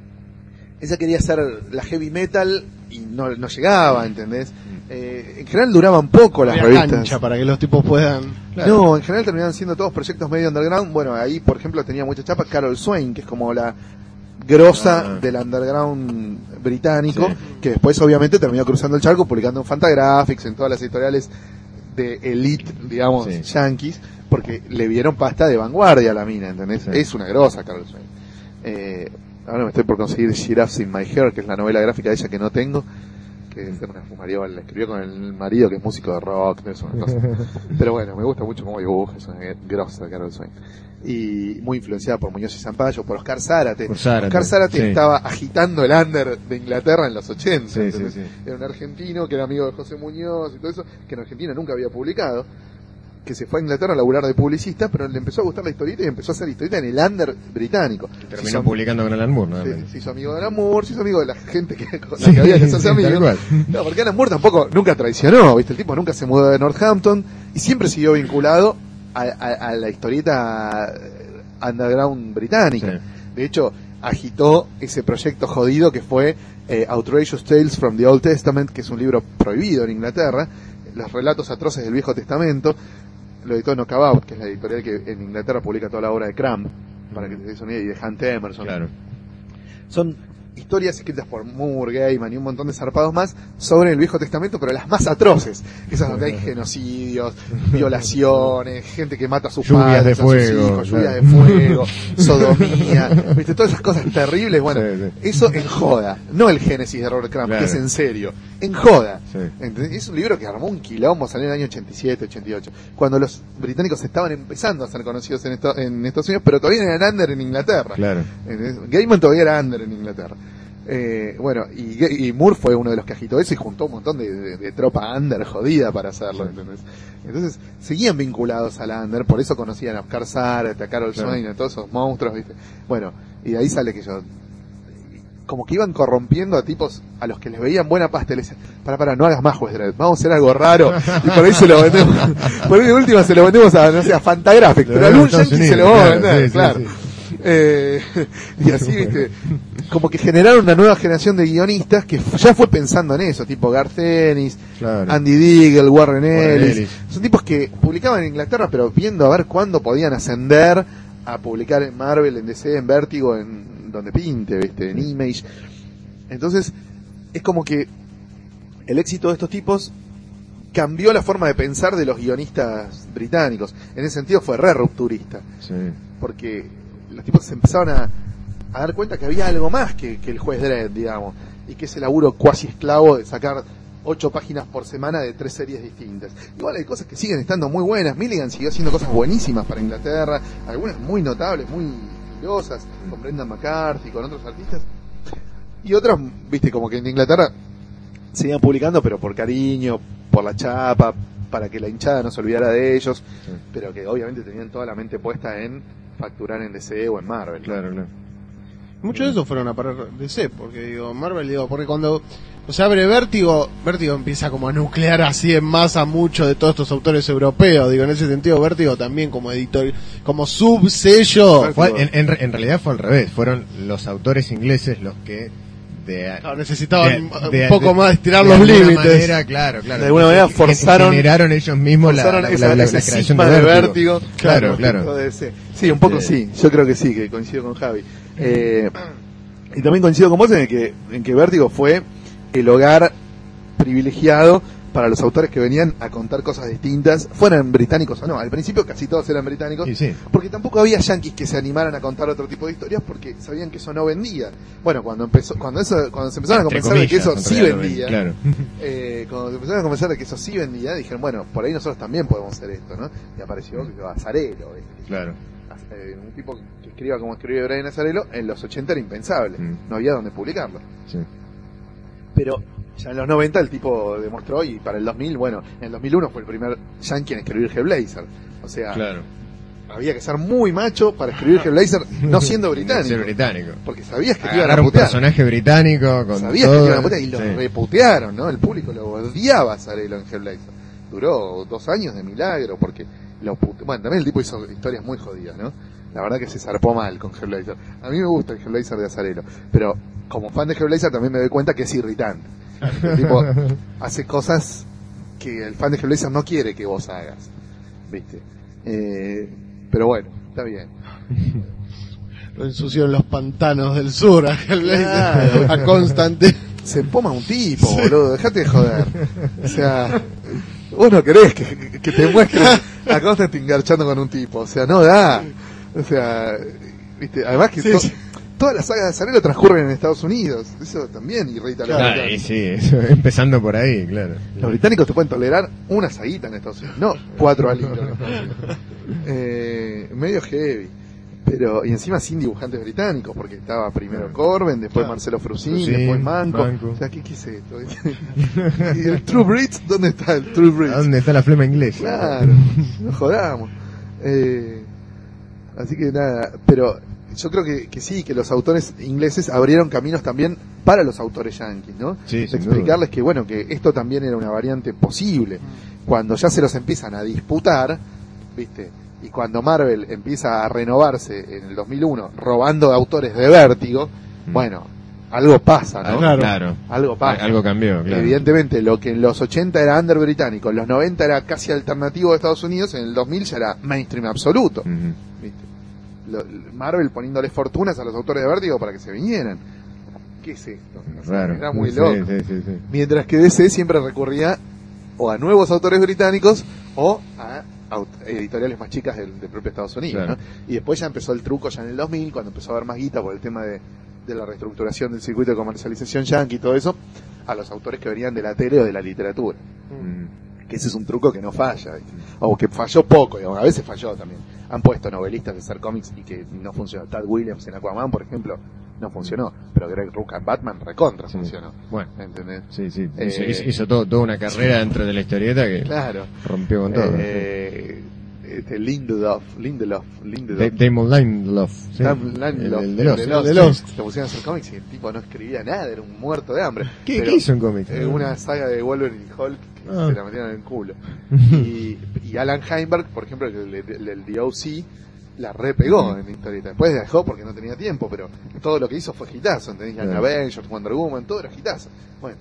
ella quería hacer la heavy metal y no, no llegaba, ¿entendés? Eh, en general duraban poco las No había revistas. cancha para que los tipos puedan... Claro. No, en general terminaban siendo todos proyectos medio underground. Bueno, ahí por ejemplo tenía mucha chapa Carol Swain, que es como la grosa Ah. del underground británico, Sí. que después obviamente terminó cruzando el charco publicando en Fantagraphics, en todas las editoriales de elite, digamos, Sí. yankees, porque le vieron pasta de vanguardia a la mina, ¿entendés? Sí. Es una grosa Carol Swain. Eh, ahora me estoy por conseguir Giraffes in My Hair, que es la novela gráfica de ella que no tengo, que es una fumariola, la escribió con el marido que es músico de rock, no es una cosa. Pero bueno, me gusta mucho cómo dibuja, es una grosa Carol Swain. Y muy influenciada por Muñoz y Zampayo, por Oscar Zárate. Por Zárate, Oscar Zárate sí. estaba agitando el under de Inglaterra en los ochenta. Sí, ¿entendés? sí, sí. Era un argentino que era amigo de José Muñoz y todo eso, que en Argentina nunca había publicado, que se fue a Inglaterra a laburar de publicista, pero le empezó a gustar la historieta y empezó a hacer historieta en el under británico. Se Terminó hizo- publicando con Alan Moore, se, nuevamente. se hizo amigo de Alan Moore, se hizo amigo de la gente que, con la Sí, que había que hacerse sí, amigo. tal cual. No, porque Alan Moore tampoco, nunca traicionó, ¿viste? El tipo nunca se mudó de Northampton y siempre siguió vinculado a, a, a la historieta underground británica. Sí. De hecho, agitó ese proyecto jodido que fue eh, Outrageous Tales from the Old Testament, que es un libro prohibido en Inglaterra, los relatos atroces del Viejo Testamento. Lo editó Knockabout, que es la editorial que en Inglaterra publica toda la obra de Cramp, para que te des una idea, y de Hunt Emerson. Claro. Son historias escritas por Moore, Gaiman y un montón de zarpados más sobre el Viejo Testamento, pero las más atroces. Esas donde hay genocidios, violaciones, gente que mata a sus Lluvias padres, de a sus fuego, hijos, lluvias claro. de fuego, sodomía, ¿viste? Todas esas cosas terribles. Bueno, Sí, sí. eso en joda, no el Génesis de Robert Crumb, Claro. que es en serio, en joda. Sí. ¿Entendés? Es un libro que armó un quilombo, salió en el año ochenta y siete, ochenta y ocho, cuando los británicos estaban empezando a ser conocidos en, esto- en Estados Unidos, pero todavía eran under en Inglaterra. Claro. ¿Entendés? Gaiman todavía era under en Inglaterra. Eh, bueno, y, y Moore fue uno de los que agitó eso y juntó un montón de, de- de tropa under jodida para hacerlo, ¿entendés? Entonces, seguían vinculados a la under, por eso conocían a Oscar Zárate, a Carol Claro. Swain, a todos esos monstruos, ¿viste? Bueno, y de ahí sale que yo, como que iban corrompiendo a tipos a los que les veían buena pasta, y les decían, para, para, no hagas más Juez Dredd, vamos a hacer algo raro, y por ahí se lo vendemos, por ahí de última se lo vendemos a, no sé, a Fantagraphic, Lo pero a venden en algún Estados yankee se Unidos, lo vamos a claro, vender, sí, sí, claro. sí. Eh, y así, viste, como que generaron una nueva generación de guionistas que f- ya fue pensando en eso, tipo Garth Ennis, Claro. Andy Diggle, Warren, Warren Ellis. Ellis. Son tipos que publicaban en Inglaterra, pero viendo a ver cuándo podían ascender a publicar en Marvel, en D C, en Vértigo, en donde pinte, viste, en Image. Entonces, es como que el éxito de estos tipos cambió la forma de pensar de los guionistas británicos. En ese sentido fue re rupturista, Sí. porque los tipos se empezaron a, a dar cuenta que había algo más que, que el juez Dredd, digamos, y que ese laburo cuasi esclavo de sacar ocho páginas por semana de tres series distintas. Igual hay cosas que siguen estando muy buenas. Milligan siguió haciendo cosas buenísimas para Inglaterra, algunas muy notables, muy valiosas, con Brendan McCarthy, con otros artistas, y otras, viste, como que en Inglaterra seguían publicando, pero por cariño, por la chapa, para que la hinchada no se olvidara de ellos, Sí. pero que obviamente tenían toda la mente puesta en facturar en D C o en Marvel. Claro, claro. Muchos de esos fueron a parar D C, porque digo, Marvel, digo, porque cuando se abre Vértigo, Vértigo empieza como a nuclear así en masa mucho de todos estos autores europeos, digo, en ese sentido Vértigo también como editor, como subsello, Fue, en, en, re- en realidad fue al revés, fueron los autores ingleses los que de, claro, necesitaban de- un de- poco de- más estirar de los alguna límites. manera, claro, claro. De alguna manera Que- que forzaron- generaron ellos mismos la, Forzaron la, esa- la- la- ese la creación cisma de de Vértigo. Vértigo. Claro, con claro. tipo de D C. Sí, un poco Eh, sí, yo creo que sí, que coincido con Javi. Eh, y también coincido con vos en que, en que Vértigo fue el hogar privilegiado para los autores que venían a contar cosas distintas, fueran británicos o no. Al principio casi todos eran británicos, Y sí. porque tampoco había yanquis que se animaran a contar otro tipo de historias porque sabían que eso no vendía. Bueno, cuando empezó, cuando eso, cuando se empezaron a Entre convencer de que comillas, eso en sí realidad, vendía, Claro. eh, cuando se empezaron a convencer de que eso sí vendía, dijeron, bueno, por ahí nosotros también podemos hacer esto, ¿no? Y apareció Azarelo, ¿viste? Claro. Eh, un tipo que escriba como escribe Brian Azarelo, en los ochenta era impensable, Mm. no había donde publicarlo. Sí. Pero ya en los noventa el tipo demostró, y para el dos mil, bueno, en el dos mil uno fue el primer yankee en escribir Hellblazer. O sea, Claro. había que ser muy macho para escribir Hellblazer no siendo británico. Ser británico. Porque sabías que te iban Agarrar a un putear. personaje británico con Sabías todo, que te iban a putear y lo sí. reputearon, ¿no? El público lo odiaba a Azarelo en Hellblazer. Duró dos años de milagro porque lo pute... Bueno, también el tipo hizo historias muy jodidas, ¿no? La verdad que se zarpó mal con Hellblazer. A mí me gusta el Hellblazer de Azarelo, pero como fan de Hellblazer también me doy cuenta que es irritante. El tipo hace cosas que el fan de Hellblazer no quiere que vos hagas, ¿viste? Eh, pero bueno, está bien. Lo ensució en los pantanos del sur a, Claro. a Constante. Se empoma un tipo, boludo, dejate de joder. O sea, vos no querés que, que te muestre a Constantine garchando con un tipo, o sea, no da. O sea, viste, además que Sí, to- sí. todas las sagas de Azarelo transcurren en Estados Unidos, eso también irrita a los Claro, y británicos. sí, eso, empezando por ahí, claro. Los británicos te pueden tolerar una saguita en Estados Unidos, no cuatro alitos en Estados Unidos. Eh, medio heavy. Pero, y encima sin dibujantes británicos, porque estaba primero Corben, después Claro. Marcelo Frusín, Frusín, después Manco. Manco. O sea, ¿qué, qué es esto? ¿Y el True Brits? ¿Dónde está el True Brits? ¿Dónde está la flema inglesa? Claro, no jodamos. Eh, así que nada, pero yo creo que, que sí, que los autores ingleses abrieron caminos también para los autores yanquis, ¿no? Sí, De sin explicarles que, bueno, que esto también era una variante posible. Cuando ya se los empiezan a disputar, ¿viste? Y cuando Marvel empieza a renovarse en el dos mil uno, robando autores de Vértigo, Mm. bueno, algo pasa, ¿no? Claro. Claro. Algo pasa. Algo cambió, claro. Evidentemente, lo que en los ochenta era under británico, en los noventa era casi alternativo de Estados Unidos, en el dos mil ya era mainstream absoluto. Ujú. ¿Viste? Lo- Marvel poniéndole fortunas a los autores de Vértigo para que se vinieran. ¿Qué es esto? O sea, Raro. era muy Sí, loco. sí, sí, sí. Mientras que D C siempre recurría o a nuevos autores británicos o a aut- editoriales más chicas del, del propio Estados Unidos, Claro. ¿no? Y después ya empezó el truco ya en el dos mil, cuando empezó a haber más guita por el tema de, de la reestructuración del circuito de comercialización yankee y todo eso, a los autores que venían de la tele o de la literatura. Mm. Que ese es un truco que no falla, ¿viste? O que falló poco, digamos, a veces falló también. Han puesto novelistas de hacer cómics y que no funcionó. Tad Williams en Aquaman, por ejemplo, no funcionó, pero Greg Rucka en Batman recontra Sí. funcionó. Bueno, ¿Entendés? sí, sí. Eh, hizo hizo- hizo todo, toda una carrera dentro de la historieta que Claro. rompió con todo. Eh, este Lindelof, Lindelof, Lindelof. Da- Damon Lindelof. Sí. Sam El, Lindelof, el de Lost. el de Lost. de Lost. Le pusieron a hacer cómics y el tipo no escribía nada, era un muerto de hambre. ¿Qué, Pero, ¿Qué hizo en cómics? eh, una saga de Wolverine y Hulk que Ah. se la metieron en el culo. y, y Alan Heinberg, por ejemplo, el, el, el, el D O C, la repegó en historieta. Después dejó porque no tenía tiempo, pero todo lo que hizo fue hitazo, ¿entendés? Young Claro. Avengers, Wonder Woman, todo era hitazo. Bueno,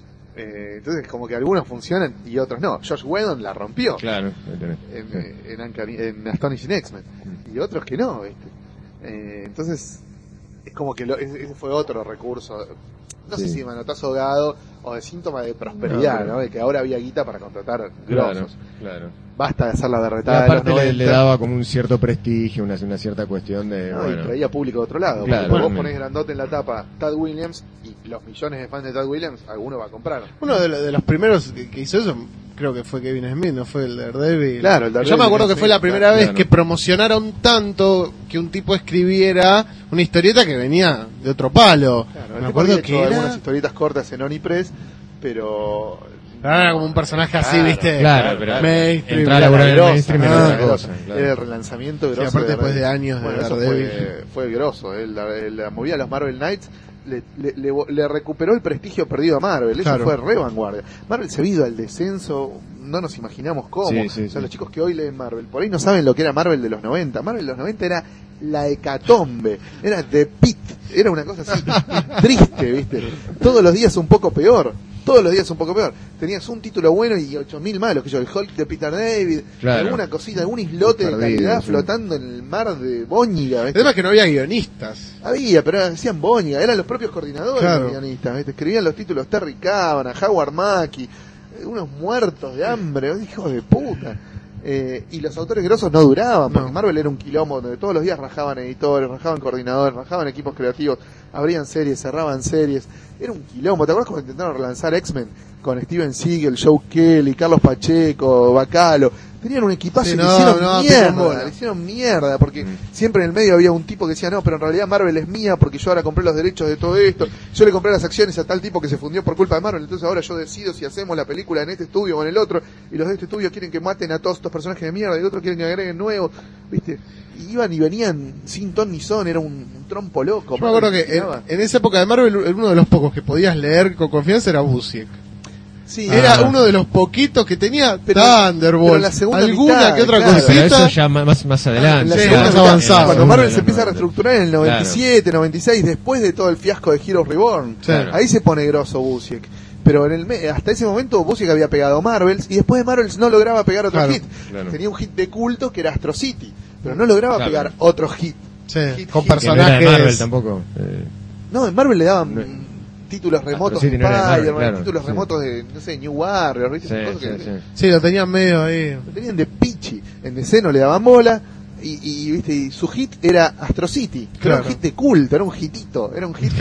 eh, entonces como que algunos funcionan y otros no. Josh Whedon la rompió Claro, ahí tenés. en, Sí. eh, en, Uncanny- en Astonishing X-Men, y otros que no, ¿viste? Eh, entonces es como que lo- ese ese fue otro recurso, no Sí. sé si manotazo ahogado o de síntoma de prosperidad, No, pero- ¿no? De que ahora había guita para contratar Claro, grosos. claro. Basta de hacer la Y derretada de los aparte le, le noventa. daba como un cierto prestigio, una, una cierta cuestión de... No, bueno, y traía público de otro lado. Claro, Porque vos bueno. ponés grandote en la tapa Tad Williams y los millones de fans de Tad Williams, alguno va a comprar. Uno de, lo- de los primeros que, que hizo eso, creo que fue Kevin Smith, no fue el Daredevil. Claro, el Daredevil, Yo me acuerdo que sí, fue la primera claro. vez que promocionaron tanto que un tipo escribiera una historieta que venía de otro palo. Claro, me el tipo acuerdo había que hecho era, algunas historietas cortas en Onipress, pero... era como un personaje así, Claro, ¿viste? Claro, pero Mainstream. entrar a Era laburar en el grosa. mainstream era Ah, otra grosso. cosa, claro. Era el relanzamiento Sí, grosso. aparte de después de Daredevil. años de Bueno, eso Daredevil. fue, fue grosso. eh, La, la movida de los Marvel Knights le, le, le, le recuperó el prestigio perdido a Marvel. Eso Claro. fue re vanguardia. Marvel se ha ido al descenso, no nos imaginamos cómo. Sí, sí, o sea, sí. los chicos que hoy leen Marvel, por ahí no saben lo que era Marvel de los noventa. Marvel de los noventa era la hecatombe, era The Pit, era una cosa así triste, ¿viste? Todos los días un poco peor. Todos los días un poco peor. Tenías un título bueno y ocho mil malos, que yo, el Hulk de Peter David, Claro. alguna cosita, algún islote de Perdido, calidad sí. flotando en el mar de Bóñiga, El ¿viste? tema es que no había guionistas. Había, pero decían Bóñiga, eran los propios coordinadores Claro. los guionistas, ¿viste? Escribían los títulos Terry Cavanagh, Howard Mackie, eh, unos muertos de hambre, hijos de puta. Eh, y los autores grosos no duraban, porque No. Marvel era un quilombo donde todos los días rajaban editores, rajaban coordinadores, rajaban equipos creativos, abrían series, cerraban series. Era un quilombo. ¿Te acuerdas cuando intentaron relanzar X-Men con Steven Seagal, Joe Kelly, Carlos Pacheco, Bacalo? Tenían un equipazo Sí, y no, le hicieron no, mierda, pican bola. le hicieron mierda, porque Mm. siempre en el medio había un tipo que decía, no, pero en realidad Marvel es mía porque yo ahora compré los derechos de todo esto, yo le compré las acciones a tal tipo que se fundió por culpa de Marvel, entonces ahora yo decido si hacemos la película en este estudio o en el otro, y los de este estudio quieren que maten a todos estos personajes de mierda, y el otro quieren que agreguen nuevos, ¿viste? Y iban y venían sin ton ni son, era un, un trompo loco. Yo me acuerdo Marvel que en, tiraba. en esa época de Marvel, uno de los pocos que podías leer con confianza era Busiek. Sí, Era Ah. uno de los poquitos que tenía Pero- Thunderbolt, pero en la segunda alguna mitad, que otra claro. Pero cosita. eso ya ma- más, más adelante. En la Sí, segunda más mitad, avanzado. Cuando En la Marvel se segunda empieza a de los reestructurar en el noventa y siete, noventa y seis, después de todo el fiasco de Heroes Reborn, Sí. ahí se pone grosso Busiek. Pero en el me- hasta ese momento Busiek había pegado Marvels y después de Marvels no lograba pegar otro Claro, hit. claro. Tenía un hit de culto que era Astro City, pero no lograba Claro. pegar otro hit. Sí, Hit, con hit. Que no era de personajes. Marvel tampoco. eh, No, en Marvel le daban No. títulos remotos City de no era de Marvel, Spider-Man, claro, títulos sí. remotos de, no sé, New Warriors, ¿viste? sí, Esas cosas sí, que- sí. Sí, lo tenían medio ahí. Lo tenían de pichi. En D C no le daban bola. Y, y, viste, y su hit era Astro City. Que Era Claro. un hit de culto, era un hitito. Era un hit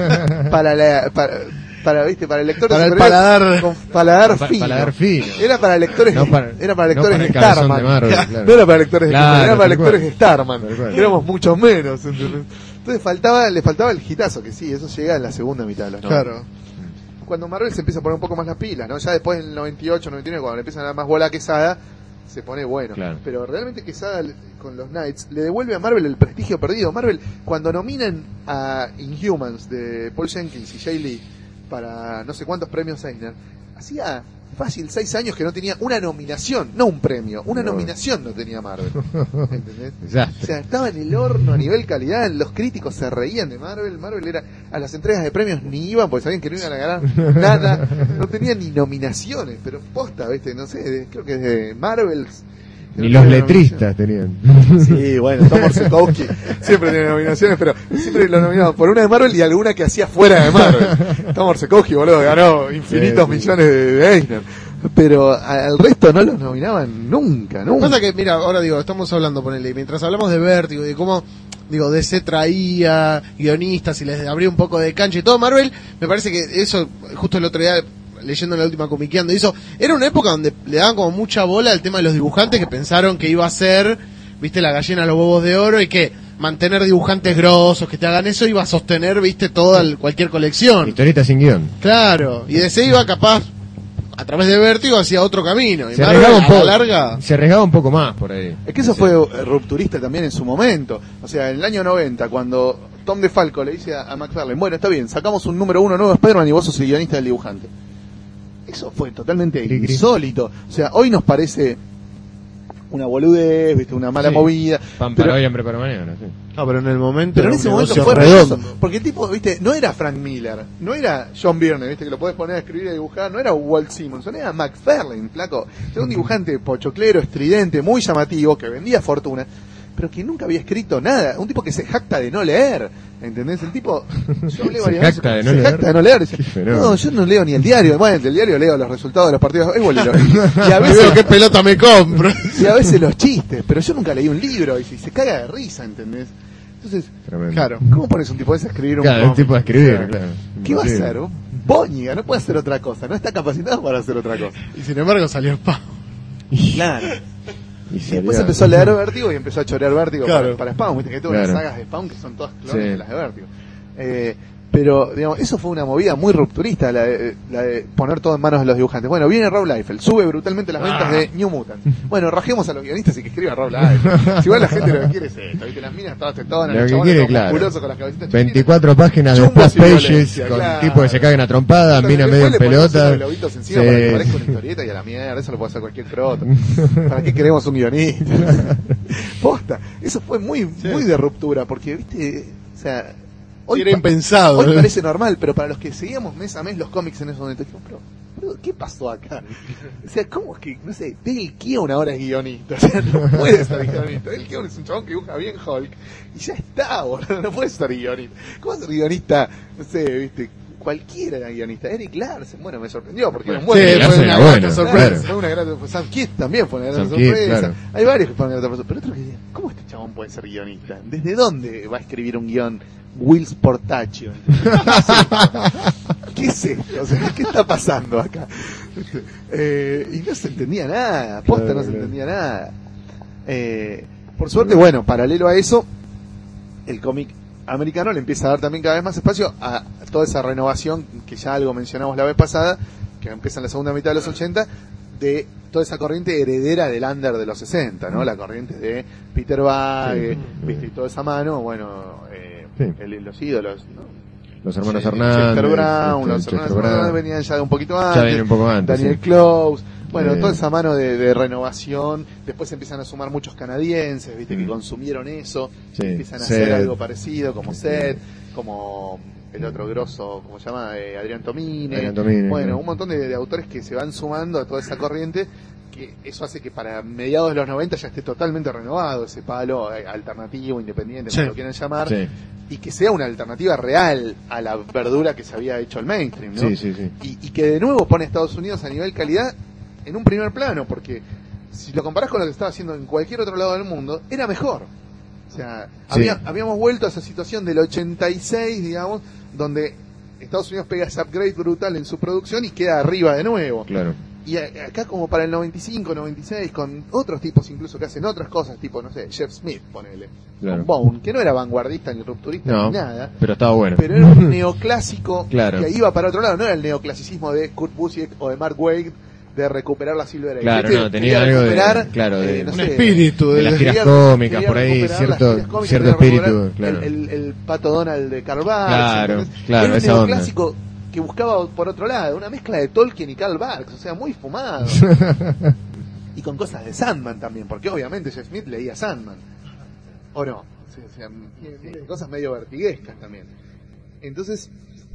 para la. Para, para, ¿viste? Para el lector Para el superior paladar. con paladar Pa- fino. paladar fino. Era para lectores, No para- era para no lectores para el de cabezón Starman. de Marvel, claro. No era para lectores de Claro, Starman, era para tal lectores cual. de Starman. Tal cual. Que éramos mucho menos. ¿entendés? Entonces faltaba, le faltaba el hitazo, que sí, eso llega en la segunda mitad de los noventa. Claro. Cuando Marvel se empieza a poner un poco más las pilas, ¿no? Ya después del noventa y ocho, noventa y nueve, cuando le empiezan a dar más bola a Quesada, se pone bueno. Claro. Pero realmente Quesada le- con los Knights le devuelve a Marvel el prestigio perdido. Marvel, cuando nominan a Inhumans de Paul Jenkins y Jay Lee para no sé cuántos premios Eisner, hacía fácil seis años que no tenía una nominación, no un premio, una No. nominación no tenía Marvel. ¿Entendés? O Desastre. sea, estaba en el horno a nivel calidad, los críticos se reían de Marvel, Marvel era, a las entregas de premios ni iban porque sabían que no iban a ganar nada, no tenían ni nominaciones, pero posta, ¿viste? No sé, de- creo que de Marvels. que Ni no los tenía letristas tenían. nominación. Sí, bueno, Tom Orzechowski siempre tiene nominaciones, pero siempre lo nominaban por una de Marvel y alguna que hacía fuera de Marvel. Tom Orzechowski, boludo, ganó infinitos Sí, sí. millones de, de Eisner. Pero a- al resto no los nominaban nunca, Lo que nunca. pasa que, mira, ahora digo, estamos hablando, ponele, mientras hablamos de Vértigo y de cómo, digo, D C traía guionistas y les abría un poco de cancha y todo, Marvel, me parece que eso, justo el otro día, leyendo la última comiqueando, hizo, era una época donde le daban como mucha bola al tema de los dibujantes que pensaron que iba a ser, viste, la gallina a los huevos de oro y que mantener dibujantes grosos que te hagan eso iba a sostener, viste, toda el- cualquier colección. Historieta sin guión. Claro, y D C iba capaz, a través de Vértigo, hacia otro camino. Y Se Marvel, arriesgaba un a poco. la larga, Se arriesgaba un poco más por ahí. Es que eso Sí. fue eh, rupturista también en su momento. O sea, en el año noventa, cuando Tom DeFalco le dice a, a McFarlane, bueno, está bien, sacamos un número uno nuevo de Spider-Man y vos sos el guionista del dibujante. Eso fue totalmente Cri, cri. insólito. O sea, hoy nos parece una boludez, viste, una mala Sí. movida. Pan pero, para hoy, hambre para mañana, sí. No, pero en el momento pero en era ese un momento negocio fue redondo. redondo. Porque el tipo, viste, no era Frank Miller, no era John Byrne, viste, que lo podés poner a escribir y a dibujar, no era Walt Simonson, era McFarlane, flaco. Era un dibujante pochoclero, estridente, muy llamativo, que vendía fortuna, pero que nunca había escrito nada. Un tipo que se jacta de no leer, ¿entendés? El tipo, yo hablé Se varias veces, jacta de no se leer. jacta de no leer. Dice, Qué fenómeno. no, yo no leo ni el diario. Bueno, del diario leo los resultados de los partidos de béisbol y, lo- y a Y veces veo qué pelota me compro. y a veces los chistes, pero yo nunca leí un libro y se, se caga de risa, ¿entendés? Entonces, Tremendo. Claro. ¿cómo pones un tipo de ese a escribir un Claro, el cómic? tipo de escribir, O sea, claro. ¿Qué va a Imposible. hacer? Bóñiga, no puede hacer otra cosa, no está capacitado para hacer otra cosa. Y sin embargo salió Spawn. Claro. Y Y salió- después empezó a leer Vértigo y empezó a chorear Vértigo Claro. para, para Spawn, viste que tuvo Claro. unas sagas de Spawn que son todas clones Sí. de las de Vértigo. Eh, pero, digamos, eso fue una movida muy rupturista, la de, la de poner todo en manos de los dibujantes. Bueno, viene Rob Liefeld, sube brutalmente las ventas Ah. de New Mutants. Bueno, rajemos a los guionistas y que escriba Rob Liefeld. Si igual la gente lo que quiere es esto, ¿viste? Las minas todas tetonas, Lo los que chabones quiere, todos claro. musculosos con las cabecitas veinticuatro páginas de Chumbos splash y pages violencia, con claro. tipos que se cagan a trompadas, chiquitas. mina Después medio en le ponemos unos pelota. globitos encima Sí. para que parezca una historieta y a la mierda, eso lo puede hacer cualquier croto. ¿Para qué queremos un guionista? Posta, eso fue muy, muy de ruptura, porque, viste, o sea, hoy, Era pa- impensado. hoy ¿eh? parece normal, pero para los que seguíamos mes a mes los cómics en ese momento, dijimos, pero, pero, ¿qué pasó acá? O sea, ¿cómo es que, no sé, Dale Keown ahora es guionista? O sea, no puede ser guionista. Dale Keown es un chabón que dibuja bien Hulk, y ya está, boludo, no puede ser guionista. ¿Cómo ser guionista? No sé, viste, cualquiera era guionista. Eric Larsen, bueno, me sorprendió, porque era un buen Sí, guionista. fue una Larsen era grata bueno, sorpresa. claro. Fue una gran sorpresa. Sam Kidd también fue una gran Sam Kidd, sorpresa. claro. Hay varios que fueron una gran sorpresa. Pero otros que decían, ¿cómo este chabón puede ser guionista? ¿Desde dónde va a escribir un guión Wills Portaccio? ¿Qué es esto? O sea, ¿qué está pasando acá? Eh, y no se entendía nada. Posta Claro, no se claro. entendía nada. Eh, por suerte, bueno, paralelo a eso, el cómic americano le empieza a dar también cada vez más espacio a toda esa renovación que ya algo mencionamos la vez pasada, que empieza en la segunda mitad de los ochenta, de toda esa corriente heredera del under de los sesenta, ¿no? La corriente de Peter Bagge, Sí. viste, y toda esa mano, bueno, eh, Sí. el- los ídolos, ¿no? Los hermanos Che- Hernández. Chester Brown, este, los Chester hermanos Brown. Hernández venían ya de un poquito Ya antes. viene un poco antes. Daniel sí. Close, bueno, Eh. toda esa mano de, de renovación, después empiezan a sumar muchos canadienses, viste, que Mm. consumieron eso, Sí, empiezan a Seth. hacer algo parecido, como Sí. Seth, como el otro grosso, ¿cómo se llama? Eh, Adrián Tomine. Adrián Tomine, Bueno, sí. un montón de, de autores que se van sumando a toda esa corriente, que eso hace que para mediados de los noventa ya esté totalmente renovado ese palo eh, alternativo, independiente, Sí. como lo quieran llamar, Sí, y que sea una alternativa real a la verdura que se había hecho el mainstream, ¿no? sí, sí, sí. y, y que de nuevo pone a Estados Unidos a nivel calidad en un primer plano, porque si lo comparás con lo que estaba haciendo en cualquier otro lado del mundo, era mejor. O sea, Sí. había- habíamos vuelto a esa situación del ochenta y seis, digamos, donde Estados Unidos pega ese upgrade brutal en su producción y queda arriba de nuevo. Claro. Y a- acá como para el noventa y cinco, noventa y seis, con otros tipos incluso que hacen otras cosas, tipo, no sé, Jeff Smith, ponele, Claro. con Bone, que no era vanguardista ni rupturista No, ni nada, pero estaba bueno. pero era un neoclásico Claro. que iba para otro lado, no era el neoclasicismo de Kurt Busiek o de Mark Waid de recuperar la Silver Age. Claro, Este no, tenía quería algo de- recuperar, claro, de- no Un sé, espíritu de de, las tiras quería- cómicas, quería por ahí, recuperar cierto- las tiras cómicas, cierto quería espíritu, recuperar claro. el, el, el Pato Donald de Karl Barks, Claro, ¿entendés? claro, Era un esa onda. neoclásico que buscaba por otro lado, una mezcla de Tolkien y Karl Barks, o sea, muy fumado. Y con cosas de Sandman también, porque obviamente Jeff Smith leía Sandman. ¿O no? Sí, o sea, tiene, tiene cosas medio vertiguescas también. Entonces,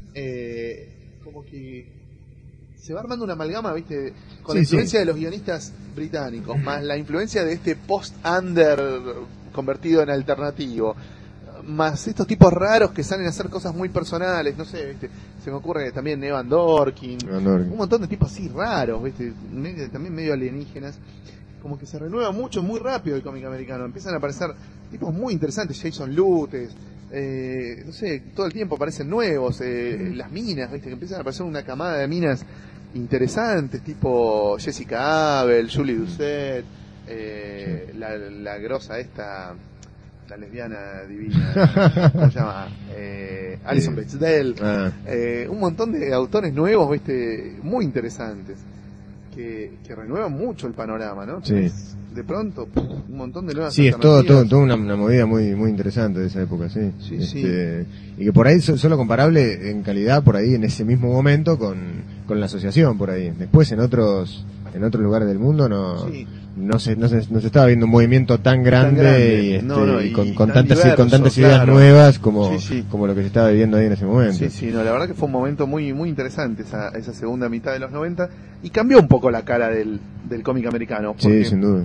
eh, como que se va armando una amalgama, ¿viste? Con Sí, la influencia sí. de los guionistas británicos, más la influencia de este post-under convertido en alternativo, más estos tipos raros que salen a hacer cosas muy personales, no sé, ¿viste? Se me ocurre también Evan Dorkin, Evan Dorkin. un montón de tipos así raros, ¿viste? Medio- también medio alienígenas. Como que se renueva mucho, muy rápido el cómic americano. Empiezan a aparecer tipos muy interesantes, Jason Lutes, eh, no sé, todo el tiempo aparecen nuevos, eh, las minas, ¿viste? Que empiezan a aparecer una camada de minas interesantes, tipo Jessica Abel, Julie Doucet, eh, la, la grosa esta, la lesbiana divina, ¿cómo se llama? Eh, Alison Sí. Bechdel, Ah, eh, un montón de autores nuevos, ¿viste? Muy interesantes. Que, que renuevan mucho el panorama, ¿no? Sí. De pronto, pff, un montón de nuevas sí, es todo, todo, alternativas. todo una, una movida muy, muy interesante de esa época, sí. Sí, Este, y que por ahí son solo comparable en calidad, por ahí en ese mismo momento, con, con la asociación por ahí. Después en otros en otros lugares del mundo no Sí. no se no se, no se estaba viendo un movimiento tan grande, grande. y, este, No, no, y y con, con tan tantas diverso, con tantas ideas claro. nuevas como Sí, sí. como lo que se estaba viviendo ahí en ese momento. Sí, sí, no, la verdad que fue un momento muy muy interesante esa, esa segunda mitad de los noventa y cambió un poco la cara del, del cómic americano. Sí, Porque sin duda.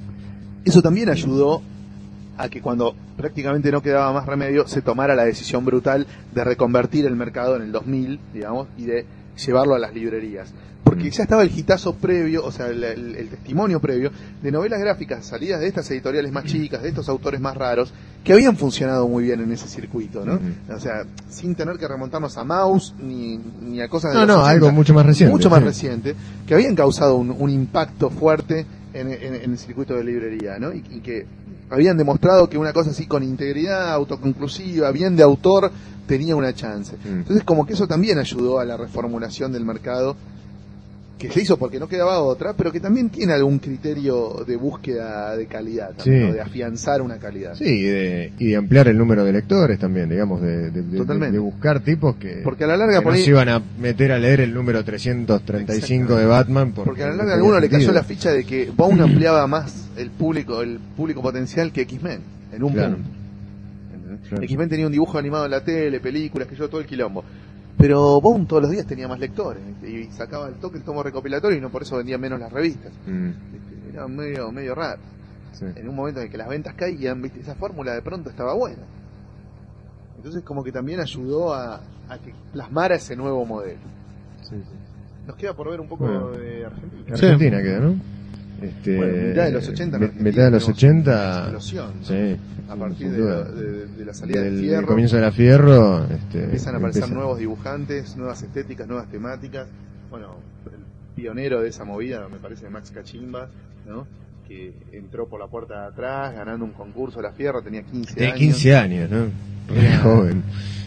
eso también ayudó a que cuando prácticamente no quedaba más remedio se tomara la decisión brutal de reconvertir el mercado en el dos mil, digamos, y de llevarlo a las librerías. Porque Mm. ya estaba el hitazo previo, o sea, el, el- el testimonio previo de novelas gráficas salidas de estas editoriales más chicas, de estos autores más raros, que habían funcionado muy bien en ese circuito, ¿no? Ujú. O sea, sin tener que remontarnos a Maus ni, ni a cosas de No, los no, ochenta, algo mucho más reciente. mucho más sí. reciente, que habían causado un, un impacto fuerte en, en- en el circuito de librería, ¿no? Y, y que habían demostrado que una cosa así con integridad, autoconclusiva, bien de autor, tenía una chance. Mm. Entonces como que eso también ayudó a la reformulación del mercado, que se hizo porque no quedaba otra, pero que también tiene algún criterio de búsqueda de calidad, también, Sí. ¿no? De afianzar una calidad. Sí, y de, y de ampliar el número de lectores también, digamos, de, de, de- Totalmente. de buscar tipos que, Porque a la larga que por no ahí- se iban a meter a leer el número trescientos treinta y cinco de Batman. Porque, Porque a la no larga a tenía alguno le cayó sentido. la ficha de que Bone ampliaba más el público, el público potencial que X-Men, en un Claro. punto. ¿Entendés? Claro. X-Men tenía un dibujo animado en la tele, películas, que yo, todo el quilombo. Pero Bone todos los días tenía más lectores, ¿viste? Y sacaba el toque, el tomo recopilatorio, y no por eso vendía menos las revistas. Mm, ¿Viste? Era medio, medio raro. sí. En un momento en el que las ventas caían, ¿viste? Esa fórmula de pronto estaba buena. Entonces como que también ayudó a, a que plasmara ese nuevo modelo. Sí, sí. Nos queda por ver un poco Bueno. de Argentina. Argentina queda, ¿no? Este, Bueno, mitad de los ochenta en me- Argentina mitad de los tenemos ochenta. una explosión, ¿no? Sí. A partir sin de, duda. de- de la salida Del, del del Fierro, comienzo de la Fierro, este, empiezan a aparecer empieza- nuevos dibujantes, nuevas estéticas, nuevas temáticas. Bueno, el pionero de esa movida me parece Max Cachimba, ¿no? Que entró por la puerta de atrás ganando un concurso a la Fierro, tenía quince Tenía años. quince años, ¿no? Re Era- joven.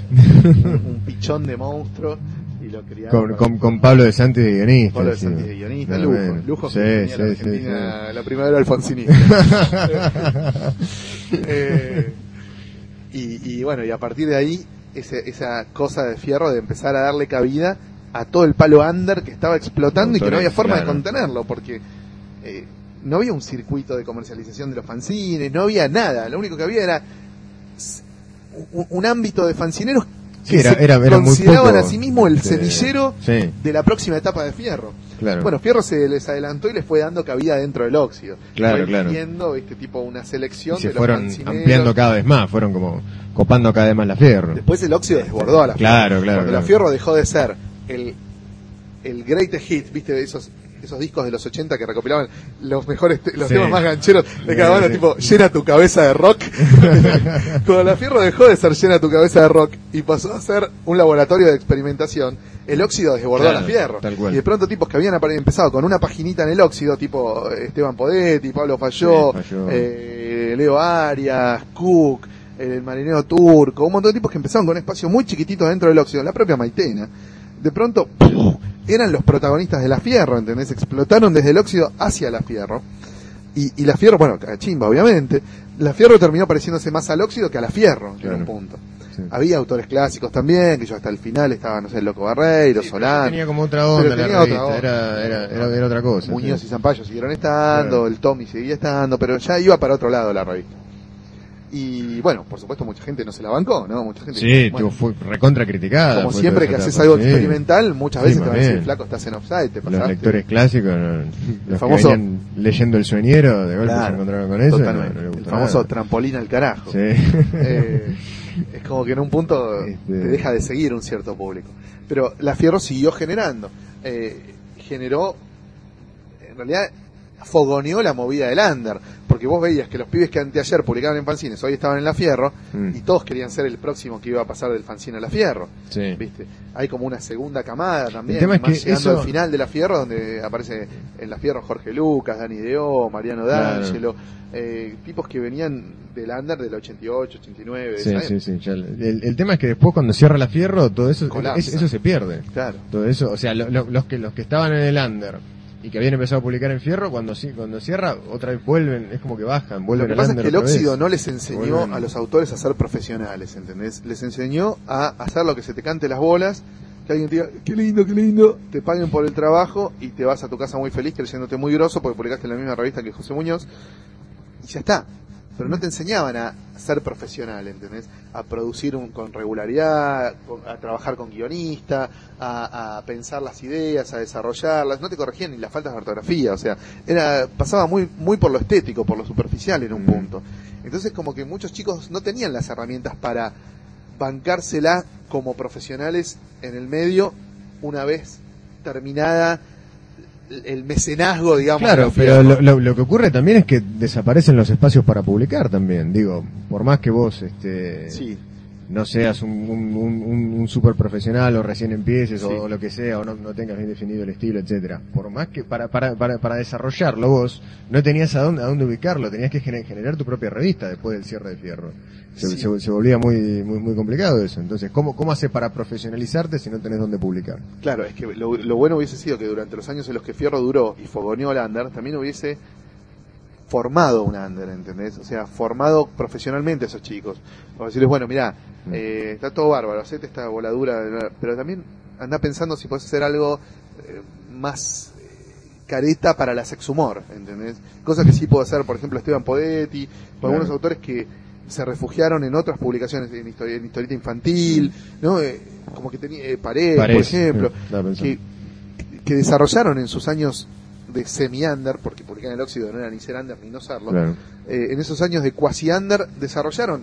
un, un pichón de monstruo y lo criaron Con, con, con Pablo de Santis de guionista. Pablo de sí. Santis de guionista, Nada lujo, menos. lujo Sí, que tenía sí, la sí, Argentina, la primavera alfonsinista. Eh, y, y bueno, y a partir de ahí, ese, esa cosa de Fierro de empezar a darle cabida a todo el palo under que estaba explotando y que no había Autores, forma de claro. contenerlo, porque eh, no había un circuito de comercialización de los fanzines, no había nada, lo único que había era s- un, un ámbito de fanzineros Sí, que era, se era, era muy consideraban poco, a sí mismo el este, semillero Sí, de la próxima etapa de Fierro. claro. Bueno, Fierro se les adelantó y les fue dando cabida dentro del óxido. Claro, fue claro. eligiendo, este tipo una selección y se de los fueron fanzineros. ampliando cada vez más, fueron como copando cada vez más la Fierro. Después el óxido desbordó a la Fierro. Claro, claro, Cuando la claro. Fierro dejó de ser el, el greatest hit, viste, de esos esos discos de los ochenta que recopilaban los mejores te- los Sí. temas más gancheros de cada Sí, banda, sí. tipo llena tu cabeza de rock. Cuando la Fierro dejó de ser llena tu cabeza de rock y pasó a ser un laboratorio de experimentación, el óxido desbordó Claro, a la Fierro. tal cual. Y de pronto tipos que habían apare- empezado con una paginita en el óxido, tipo eh, Esteban Podetti, Pablo Falló, Sí, Falló. eh, Leo Arias, Cook, el marinero turco, un montón de tipos que empezaron con un espacio muy chiquitito dentro del óxido, la propia Maitena. De pronto, ¡puf! Eran los protagonistas de la Fierro, ¿entendés? Explotaron desde el óxido hacia la Fierro. Y, y la Fierro, bueno, Cachimba, obviamente. La Fierro terminó pareciéndose más al óxido que a la Fierro, Claro. en un punto. Sí. Había autores clásicos también, que yo hasta el final estaba, no sé, el Loco Barreiro, Sí, pero Solán. tenía como otra onda Pero la tenía otra revista, onda. era, era, era, era otra cosa. Muñoz sí. y Zampayo siguieron estando, Claro. el Tommy seguía estando, pero ya iba para otro lado la revista. Y bueno, por supuesto mucha gente no se la bancó, ¿no? Mucha gente, Sí, bueno, tipo, fue recontra criticada. como fue siempre toda que esa haces etapa, algo sí. experimental, muchas Sí, veces te más van a decir, bien. flaco, estás en offside, te Los pasaste. lectores clásicos, no, los famoso- que venían leyendo El Sueñero, de golpe Claro, se encontraron con eso. y no- Totalmente. no les el gustó famoso nada. trampolín al carajo. Sí. Eh, es como que en un punto Este- te deja de seguir un cierto público. Pero la Fierro siguió generando. Eh, generó, en realidad, fogoneó la movida del under. Porque vos veías que los pibes que anteayer publicaban en fanzines hoy estaban en la Fierro Mm. y todos querían ser el próximo que iba a pasar del fanzine a la Fierro. Sí. ¿Viste? Hay como una segunda camada también, El tema es más que llegando eso- al final de la Fierro, donde aparece en la Fierro Jorge Lucas, Dani Deo, Mariano Claro. D'Angelo, eh, tipos que venían del under del ochenta y ocho, ochenta y nueve, Sí, ¿sabes? sí, sí. ya el, el- el tema es que después cuando cierra la Fierro, todo eso, Colapsa. es- eso se pierde. Claro. Todo eso, o sea, lo- lo- los que los que estaban en el under y que habían empezado a publicar en Fierro, cuando ci- cuando cierra, otra vez vuelven, es como que bajan, vuelven Lo que al pasa es under que el otra óxido vez. no les enseñó Vuelven. a los autores a ser profesionales, ¿entendés? Les enseñó a hacer lo que se te cante las bolas que alguien te diga, qué lindo, qué lindo, te paguen por el trabajo y te vas a tu casa muy feliz creyéndote muy groso porque publicaste en la misma revista que José Muñoz y ya está. Pero no te enseñaban a ser profesional, ¿entendés? A producir un, con regularidad, a trabajar con guionista, a, a pensar las ideas, a desarrollarlas. No te corregían ni las faltas de ortografía, o sea, era pasaba muy muy por lo estético, por lo superficial en un punto. Entonces como que muchos chicos no tenían las herramientas para bancársela como profesionales en el medio una vez terminada el mecenazgo, digamos. Claro, pero lo, lo, lo que ocurre también es que desaparecen los espacios para publicar también. Digo, por más que vos este sí. no seas un, un, un, un super profesional o recién empieces sí. o lo que sea, o no, no tengas bien definido el estilo, etcétera. Por más que para, para, para, para desarrollarlo vos, no tenías a dónde, a dónde ubicarlo, tenías que gener, generar tu propia revista después del cierre de Fierro. Se, sí. se, se volvía muy, muy, muy complicado eso. Entonces, ¿cómo, cómo haces para profesionalizarte si no tenés dónde publicar? Claro, es que lo, lo bueno hubiese sido que durante los años en los que Fierro duró y fogoneó la Under, también hubiese formado un Under, ¿entendés? O sea, formado profesionalmente a esos chicos. Para decirles, bueno, mirá, eh, está todo bárbaro, hacete esta voladura, pero también anda pensando si podés hacer algo eh, más careta para la sex humor, ¿entendés? Cosa que sí puedo hacer, por ejemplo, Esteban Podetti, o algunos Claro. autores que se refugiaron en otras publicaciones, en, historia, en historieta infantil, ¿no? Eh, como que tenía eh, Pared, por Pared, ejemplo, sí, que, que desarrollaron en sus años de semi-under, porque publicar en el óxido no era ni ser under ni no serlo, Claro. eh, en esos años de quasi-under desarrollaron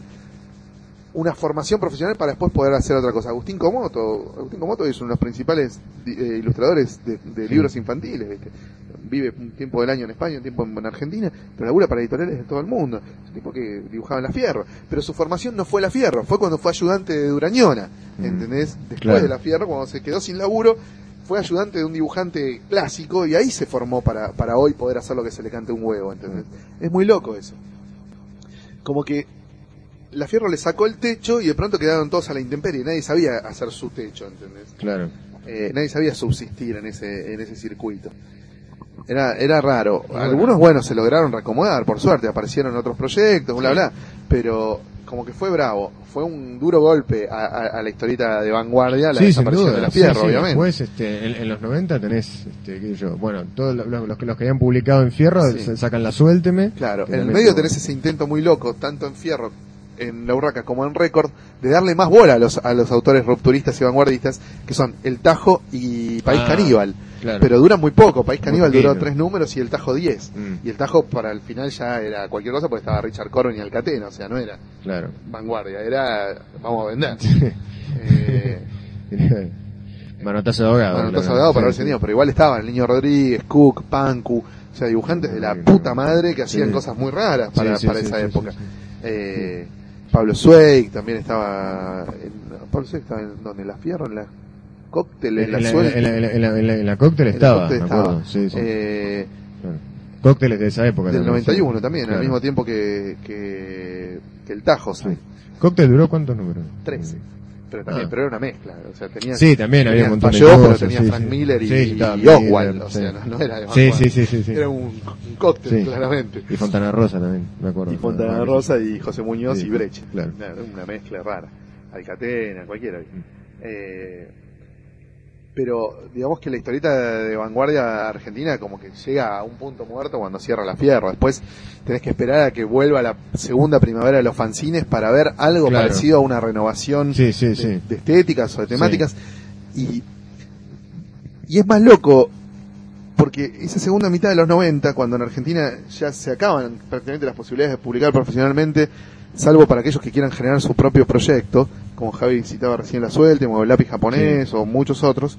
una formación profesional para después poder hacer otra cosa. Agustín Comoto, Agustín Comoto es uno de los principales eh, ilustradores de, de libros infantiles, ¿viste? Vive un tiempo del año en España, un tiempo en, en Argentina, pero labura para editoriales de todo el mundo. Es un tipo que dibujaba en La Fierro, pero su formación no fue La Fierro, fue cuando fue ayudante de Durañona, ¿entendés? Después Claro. de La Fierro, cuando se quedó sin laburo, fue ayudante de un dibujante clásico y ahí se formó para, para hoy poder hacer lo que se le cante un huevo, ¿entendés? Es muy loco eso. Como que La Fierro le sacó el techo y de pronto quedaron todos a la intemperie, nadie sabía hacer su techo, ¿entendés? Claro. Eh, nadie sabía subsistir en ese en ese circuito. Era era raro. Algunos, bueno, se lograron reacomodar, por suerte, aparecieron otros proyectos, bla, bla, pero como que fue bravo. Fue un duro golpe a, a, a la historieta de vanguardia, la Sí, sin desaparición duda. de La Fierro, Sí, sí. obviamente. Después, este, en, en los noventa tenés, este, qué sé yo, bueno, todos los, los, que, los que habían publicado en Fierro Sí. se sacan la Suélteme. Claro, que en el también medio tuvo- tenés ese intento muy loco, tanto en Fierro, en La Urraca, como en Récord, de darle más bola a los, a los autores rupturistas y vanguardistas, que son El Tajo y País Ah, Caníbal. claro. Pero duran muy poco, País Caníbal poquito. duró tres números y El Tajo diez. Mm. Y El Tajo para el final ya era cualquier cosa porque estaba Richard Corben y Alcatena, o sea, no era Claro. vanguardia, era vamos a vender. eh, Manotazo de ahogado. bueno, lo estás que- abogado para sí, haber sí. tenido, pero igual estaban el Niño Rodríguez, Cook, Panku, o sea, dibujantes de la puta madre que hacían Sí. cosas muy raras para, Sí, sí, para sí, esa sí, época. sí, sí. Eh, Pablo Zweig también estaba en, Pablo Zweig estaba en donde, en La Fierro, en la Cóctel, en En la la, Suelta. en la, en la, en la, en la- en la cóctel En la estaba, Cóctel me estaba. acuerdo. Sí, sí. Eh, Claro. Cócteles de esa época. del también, noventa y uno sí. también, Claro. al mismo tiempo que, que, que el Tajo, Sí. sí. ¿Cóctel duró cuántos números? trece. Pero también, Ah. pero era una mezcla, o sea, tenía Sí, también había un montón de Falló, pero cosas, tenía sí, Frank sí. Miller y, Sí, estaba y Miller, Oswald, o sí. sea, no, no era de Sí, vanguardia. sí, sí, sí, sí. Era un, un cóctel, Sí. claramente. Y Fontana Rosa también, me acuerdo. Y Fontana Ah, Rosa y José Muñoz Sí, y Brecht. claro. Una mezcla rara. Alcatena, cualquiera. Eh, pero digamos que la historieta de vanguardia argentina como que llega a un punto muerto cuando cierra La Fierro. Después tenés que esperar a que vuelva la segunda primavera de los fanzines para ver algo Claro. parecido a una renovación Sí, sí, de, sí. de estéticas o de temáticas. Y, y es más loco porque esa segunda mitad de los noventa, cuando en Argentina ya se acaban prácticamente las posibilidades de publicar profesionalmente, salvo para aquellos que quieran generar su propio proyecto, como Javi citaba recién La Suelte, o El Lápiz Japonés, Sí. o muchos otros,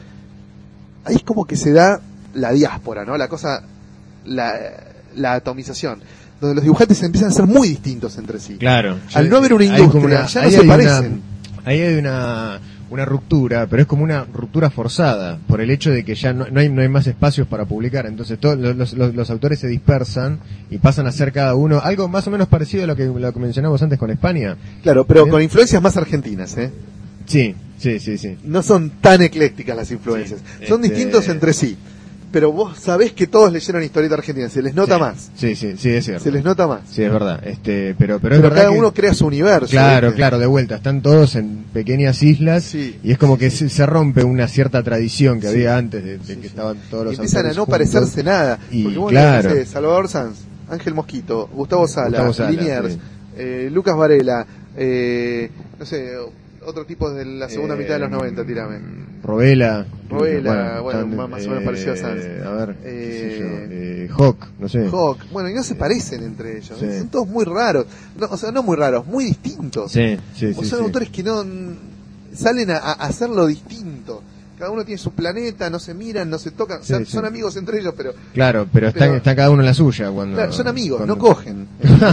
ahí es como que se da la diáspora, ¿no? La cosa, la, la atomización, donde los dibujantes empiezan a ser muy distintos entre sí. Claro. Al no haber una Hay industria, como una- ya no ahí se hay una- parecen. ahí hay una, una ruptura, pero es como una ruptura forzada, por el hecho de que ya no, no hay, no hay más espacios para publicar. Entonces todos los, los, los autores se dispersan y pasan a ser cada uno algo más o menos parecido a lo que, lo que mencionamos antes con España. Claro, pero Bien. con influencias más argentinas, ¿eh? Sí, sí, sí, sí. No son tan eclécticas las influencias, Sí, son este- distintos entre sí. pero vos sabés que todos leyeron historieta argentina, se les nota sí. más. Sí, sí, sí, es cierto. Se les nota más. Sí, es verdad. Este, pero, pero, Pero es verdad cada que, uno crea su universo. claro, ¿viste? claro, de vuelta. Están todos en pequeñas islas Sí, y es como sí, que sí. se, se rompe una cierta tradición que Sí. había antes de, de Sí, que sí. estaban todos los Y empiezan a autores no juntos. parecerse nada. Y Porque vos claro. no sé, Salvador Sanz, Ángel Mosquito, Gustavo Sala, Gustavo Sala, Liniers, sí. eh, Lucas Varela, eh, no sé, otro tipo de la segunda Eh, mitad de los noventa, tirame. Robela. Robela, bueno, están, más- más o menos parecido a Sanz. A ver, Eh, qué sé yo, eh, Hawk, no sé. Hawk, bueno, y no se parecen entre ellos, Sí. son todos muy raros, no, o sea, no muy raros, muy distintos. Sí, sí, O sí. son sí. autores que no n- salen a, a hacerlo distinto. Cada uno tiene su planeta, no se miran, no se tocan, o sea, Sí, son sí. amigos entre ellos, pero Claro, pero están, Pero- están cada uno en la suya cuando. claro, son amigos, cuando- no cogen.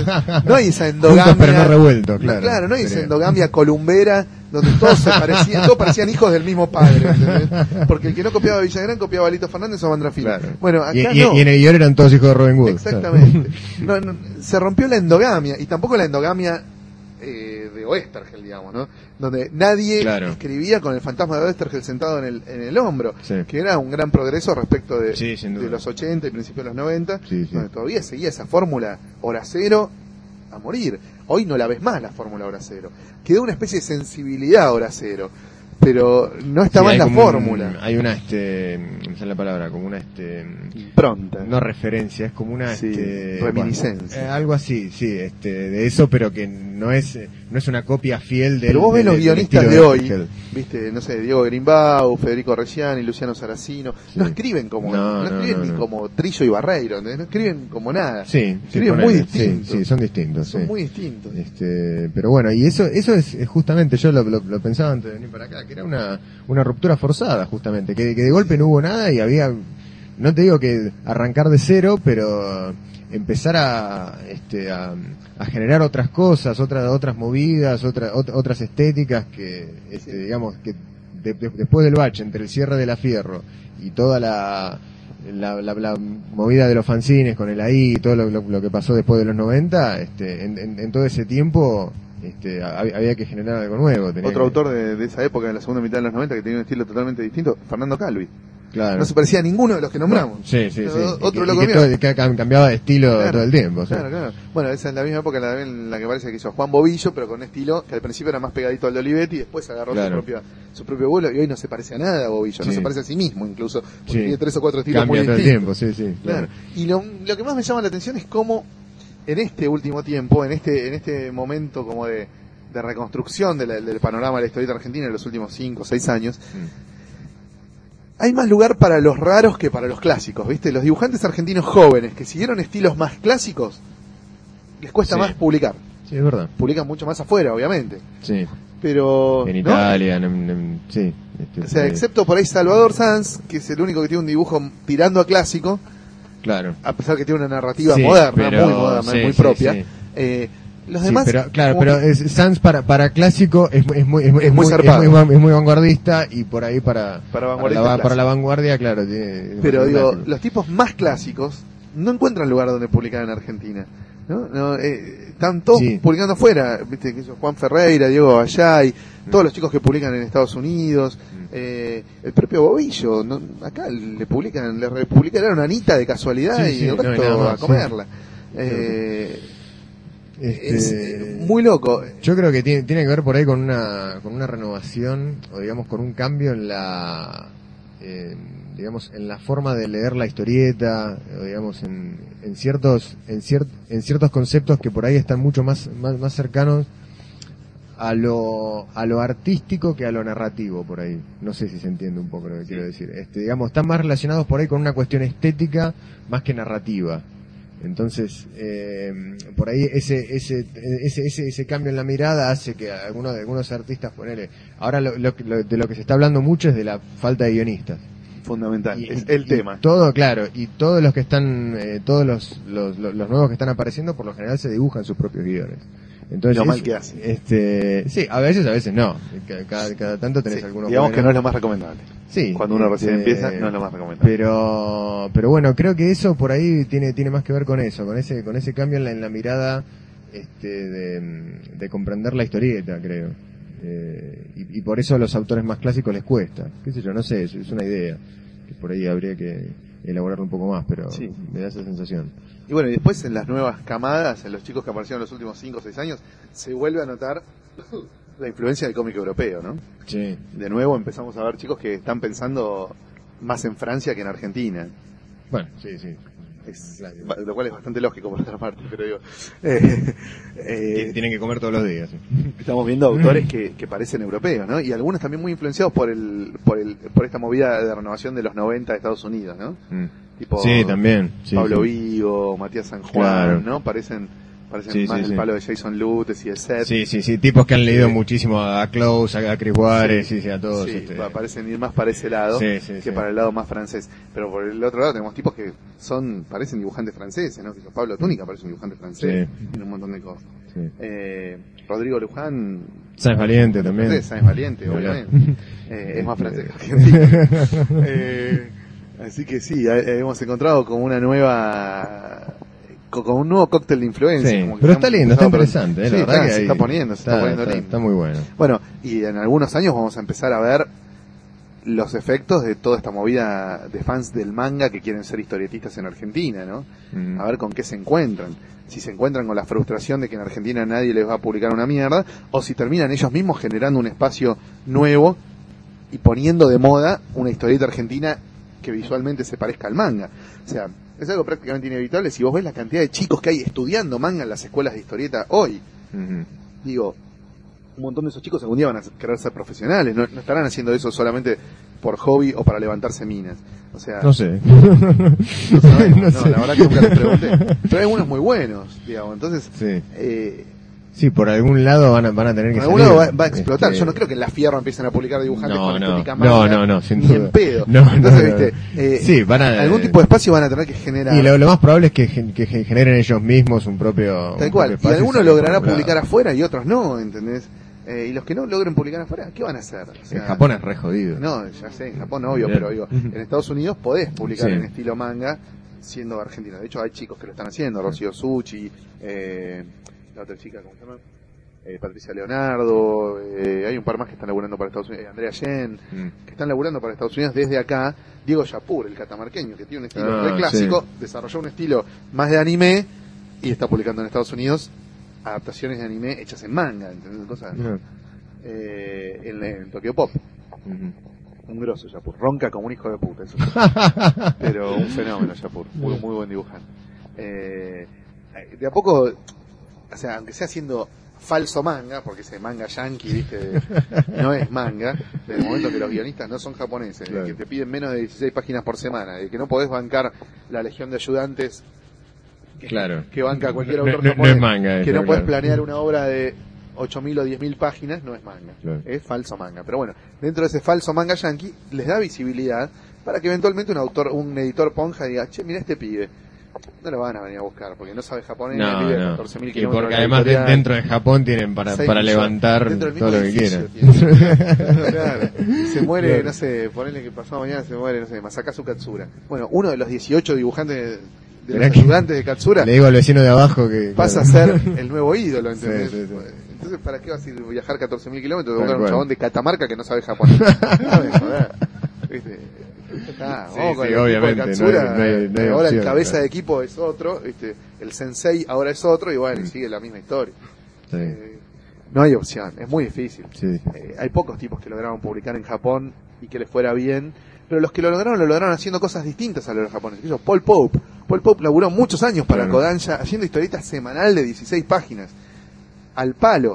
No hay esa endogamia. Juntos pero no revueltos, claro. Claro, no hay esa Pero- endogamia columbera donde todos se parecían, todos parecían hijos del mismo padre, ¿entendés? Porque el que no copiaba a Villagrán copiaba a Lito Fernández o a Mandrafil. Claro. Bueno, acá y, y- no. y en el guión eran todos hijos de Robin Hood. Exactamente. No, no, se rompió la endogamia y tampoco la endogamia eh, de Oestergel, digamos, ¿no? Donde nadie Claro. escribía con el fantasma de Oestergel sentado en el, en el hombro, Sí. que era un gran progreso respecto de, Sí, sin duda. de los ochenta y principios de los noventa, Sí, sí. donde todavía seguía esa fórmula hora cero a morir. Hoy no la ves más la fórmula hora cero. Quedó una especie de sensibilidad hora cero, pero no está Sí, más hay la como un- fórmula. hay una, este, no sé la palabra, como una, este, Pronta. no referencia, es como una, Sí, este, reminiscencia. bueno, eh, algo así, sí, este, de eso, pero que no es, eh, no es una copia fiel del. Pero vos ves del- los del guionistas estilo de hoy, Oestergel. viste, no sé, Diego Grimbau, Federico Reggiani, Luciano Saracino, Sí. no escriben como, No, no, no, escriben no, ni no. como Trillo y Barreiro, ¿entendés? No escriben como nada. Sí, sí, escriben ponele, muy sí, distintos. sí, son distintos, Son sí. muy distintos. Este, pero bueno, y eso eso es, es justamente, yo lo, lo, lo pensaba antes de venir para acá, que era una, una ruptura forzada, justamente, que, que de golpe no hubo nada y había, no te digo que arrancar de cero, pero empezar a, este, a, a generar otras cosas, otras otras movidas, otra, ot- otras estéticas que, este, digamos, que de- de- después del bache, entre el cierre de la Fierro y toda la... La, la, la movida de los fanzines con el ahí y todo lo, lo, lo que pasó después de los noventa, este, en, en, en todo ese tiempo este, había, había que generar algo nuevo. tenía Otro que- autor de, de esa época, de la segunda mitad de los noventa, que tenía un estilo totalmente distinto, Fernando Calvi. Claro. No se parecía a ninguno de los que nombramos. Sí, sí, sí. Pero Y Otro que- loco y que, mío. todo- que cam- cambiaba de estilo Claro, todo el tiempo. o sea. Claro, claro. Bueno, esa es la misma época en la, en la que parece que hizo Juan Bobillo, pero con un estilo que al principio era más pegadito al de Olivetti y después agarró Claro. su, propia, su propio vuelo y hoy no se parece a nada a Bobillo, no Sí. se parece a sí mismo incluso, porque Sí. tiene tres o cuatro estilos Cambia muy todo el distintos. tiempo, sí, sí. Claro. Y lo, lo que más me llama la atención es cómo en este último tiempo, en este en este momento como de, de reconstrucción de la- del panorama de la historieta argentina en los últimos cinco o seis años, Mm. hay más lugar para los raros que para los clásicos, ¿viste? Los dibujantes argentinos jóvenes que siguieron estilos más clásicos, les cuesta Sí. más publicar. Sí, es verdad. Publican mucho más afuera, obviamente. Sí. Pero... En ¿no? Italia, en, en- sí. Este, O sea, sí. excepto por ahí Salvador Sanz, que es el único que tiene un dibujo tirando a clásico, Claro. a pesar que tiene una narrativa Sí, moderna, pero- muy moderna, sí, muy sí, propia. sí. Eh, los Sí, demás... pero, claro, como pero que- es, Sanz para, para clásico es, muy- es, muy, es, muy- Es es muy muy, zarpado. es, muy, es muy vanguardista y por ahí para, Para para, vanguardista la, clásico. para la vanguardia, claro. Tiene, Pero es digo, clásico. los tipos más clásicos no encuentran lugar donde publicar en Argentina. ¿No? No, eh, están todos Sí. publicando afuera, viste que eso, Juan Ferreira, Diego Bayay, todos los chicos que publican en Estados Unidos, eh, el propio Bobillo, ¿no? Acá le publican, le republicaron a Anita de casualidad Sí, y sí, el no hay resto nada más, a comerla. sí. Eh, Este, es eh, muy loco. Yo creo que tiene, tiene que ver por ahí con una, con una renovación, o digamos con un cambio en la, eh, digamos, en la forma de leer la historieta, o digamos en, en ciertos, en, cier, en ciertos conceptos que por ahí están mucho más, más, más cercanos a lo, a lo artístico que a lo narrativo por ahí. No sé si se entiende un poco lo que quiero decir. Este, digamos, están más relacionados por ahí con una cuestión estética más que narrativa. Entonces, eh, por ahí ese, ese, ese, ese, ese cambio en la mirada hace que algunos de algunos artistas ponele. Ahora lo, lo, lo- de lo que se está hablando mucho es de la falta de guionistas. Fundamental, Y- es y- el y tema. Todo, claro, y todos los que están, eh, todos los, los, los, los nuevos que están apareciendo, por lo general se dibujan sus propios guiones. Entonces, Lo mal es- que hacen. Este, sí, a veces, a veces no. Cada, cada, cada tanto tenés Sí, algunos digamos que no buenos. es lo más recomendable. Sí, Cuando uno recién este, empieza, no es lo más recomendable. Pero, pero bueno, creo que eso por ahí tiene, tiene más que ver con eso, con ese, con ese cambio en la, en la mirada, este, de, de comprender la historieta, creo. Eh, y, y por eso a los autores más clásicos les cuesta. Qué sé yo, no sé, es, es una idea que por ahí habría que, elaborarlo un poco más, pero Sí. me da esa sensación. Y bueno, y después en las nuevas camadas, en los chicos que aparecieron en los últimos cinco o seis años, se vuelve a notar la influencia del cómic europeo, ¿no? Sí. De nuevo empezamos a ver chicos que están pensando más en Francia que en Argentina. Bueno, sí, sí. Es, Claro. lo cual es bastante lógico por otra parte, pero digo... eh, eh, Tienen que comer todos los días. Sí. Estamos viendo autores que, que parecen europeos, ¿no? Y algunos también muy influenciados por el, por el, por esta movida de renovación de los noventa de Estados Unidos, ¿no? Mm. Tipo Sí, también. Sí, Pablo sí. Vigo, Matías San Juan, Claro. ¿no? Parecen, parecen Sí, más sí, el sí. palo de Jason Lutes y de Seth. Sí, sí, sí, tipos que han leído Sí. muchísimo a Close, a Chris Juárez, sí, sí, a todos. Sí, este... pa- parecen ir más para ese lado Sí, sí, que sí. para el lado más francés. Pero por el otro lado tenemos tipos que son parecen dibujantes franceses, ¿no? Que Pablo Túnica parece un dibujante francés Sí. y un montón de cosas. Sí. Eh, Rodrigo Luján, Sáenz Valiente también. francés, es valiente, Ni hablar. obviamente. Eh, es más francés que argentino. Eh, así que sí, eh, hemos encontrado como una nueva... co- con un nuevo cóctel de influencia. Sí, como que pero está estamos lindo, está empezando a- interesante, eh, Sí, la verdad está, que se ahí está poniendo, se está, poniendo está, lindo. está muy bueno. Bueno, y en algunos años vamos a empezar a ver los efectos de toda esta movida de fans del manga que quieren ser historietistas en Argentina, ¿no? Mm. A ver con qué se encuentran. Si se encuentran con la frustración de que en Argentina nadie les va a publicar una mierda, o si terminan ellos mismos generando un espacio nuevo y poniendo de moda una historieta argentina que visualmente se parezca al manga. O sea, es algo prácticamente inevitable si vos ves la cantidad de chicos que hay estudiando manga en las escuelas de historieta hoy. Ujú. Digo, un montón de esos chicos algún día van a querer ser profesionales, no, no estarán haciendo eso solamente por hobby o para levantarse minas. O sea, No sé. no sabemos, No no, sé. la verdad que nunca les pregunté. Pero hay algunos muy buenos, digamos, entonces, Sí. eh, Sí, por algún lado van a, van a tener que por algún salir. lado va, va a explotar. Este, Yo no creo que en La Fierro empiecen a publicar dibujantes No, con no. estética No, manga, no, no, sin ni duda. en pedo. No, no, Entonces, no, no. viste, eh, Sí, van a- algún tipo de espacio van a tener que generar. Y lo, lo más probable es que, gen- que gen- generen ellos mismos un propio. Tal un cual. propio Y espacio algunos salgan logrará por un publicar lado. afuera y otros no, ¿entendés? Eh, y los que no logren publicar afuera, ¿qué van a hacer? O sea, En Japón es re jodido. No, ya sé, en Japón obvio, Bien. pero digo, en Estados Unidos podés publicar Sí. en estilo manga siendo argentino. De hecho, hay chicos que lo están haciendo, Rocío Suchi, eh, la otra chica, ¿cómo se llama? Eh, Patricia Leonardo, eh, hay un par más que están laburando para Estados Unidos, eh, Andrea Yen, Mm. que están laburando para Estados Unidos desde acá. Diego Yapur, el catamarqueño, que tiene un estilo Ah, re clásico, sí. desarrolló un estilo más de anime y está publicando en Estados Unidos adaptaciones de anime hechas en manga, ¿entendés? Cosas, No. eh, en, en Tokyo Pop. Ujú. Un grosso Yapur, ronca como un hijo de puta, eso sí. Pero un fenómeno Yapur, muy, muy buen dibujante. Eh, de a poco, o sea, aunque sea haciendo falso manga, porque ese manga yankee, viste, no es manga, desde el momento que los guionistas no son japoneses, de Claro. que te piden menos de dieciséis páginas por semana, de que no podés bancar la legión de ayudantes que, Claro. que banca cualquier No- autor no- no japonés, es manga que eso, no podés claro. planear una obra de ocho mil o diez mil páginas, no es manga, Claro. es falso manga. Pero bueno, dentro de ese falso manga yankee les da visibilidad para que eventualmente un autor, un editor ponja diga, che, mira este pibe, no lo van a venir a buscar porque no sabe japonés, No, vive a no. catorce mil Y kilómetros porque de la además de- editorial. dentro de Japón tienen para, Seis para millones. levantar Dentro del todo mismo lo que edificio quieran. tiene. Claro. Se muere, Claro. no sé, ponele que pasado mañana se muere, no sé, Masakazu Katsura. Bueno, uno de los dieciocho dibujantes de, de Mirá los que- ayudantes de Katsura Le digo al vecino de abajo que. pasa a claro. ser el nuevo ídolo, ¿entendés? Sí, sí, sí. Entonces, ¿para qué vas a ir a viajar catorce mil kilómetros de Tal buscar a un cual. chabón de Catamarca que no sabe japonés? No me jodas. ¿Viste? Ah, Sí, vamos con sí, el equipo de obviamente, Katsura, no hay- no hay- no hay ahora el opción, cabeza claro. de equipo es otro, ¿viste? El sensei ahora es otro y bueno, y Mm. sigue la misma historia. Sí, Eh, no hay opción, es muy difícil. sí. Eh, hay pocos tipos que lograron publicar en Japón y que les fuera bien, pero los que lo lograron, lo lograron haciendo cosas distintas a los japoneses. Por ejemplo, Paul Pope. Paul Pope laburó muchos años para Claro. Kodansha haciendo historietas semanal de dieciséis páginas. Al palo.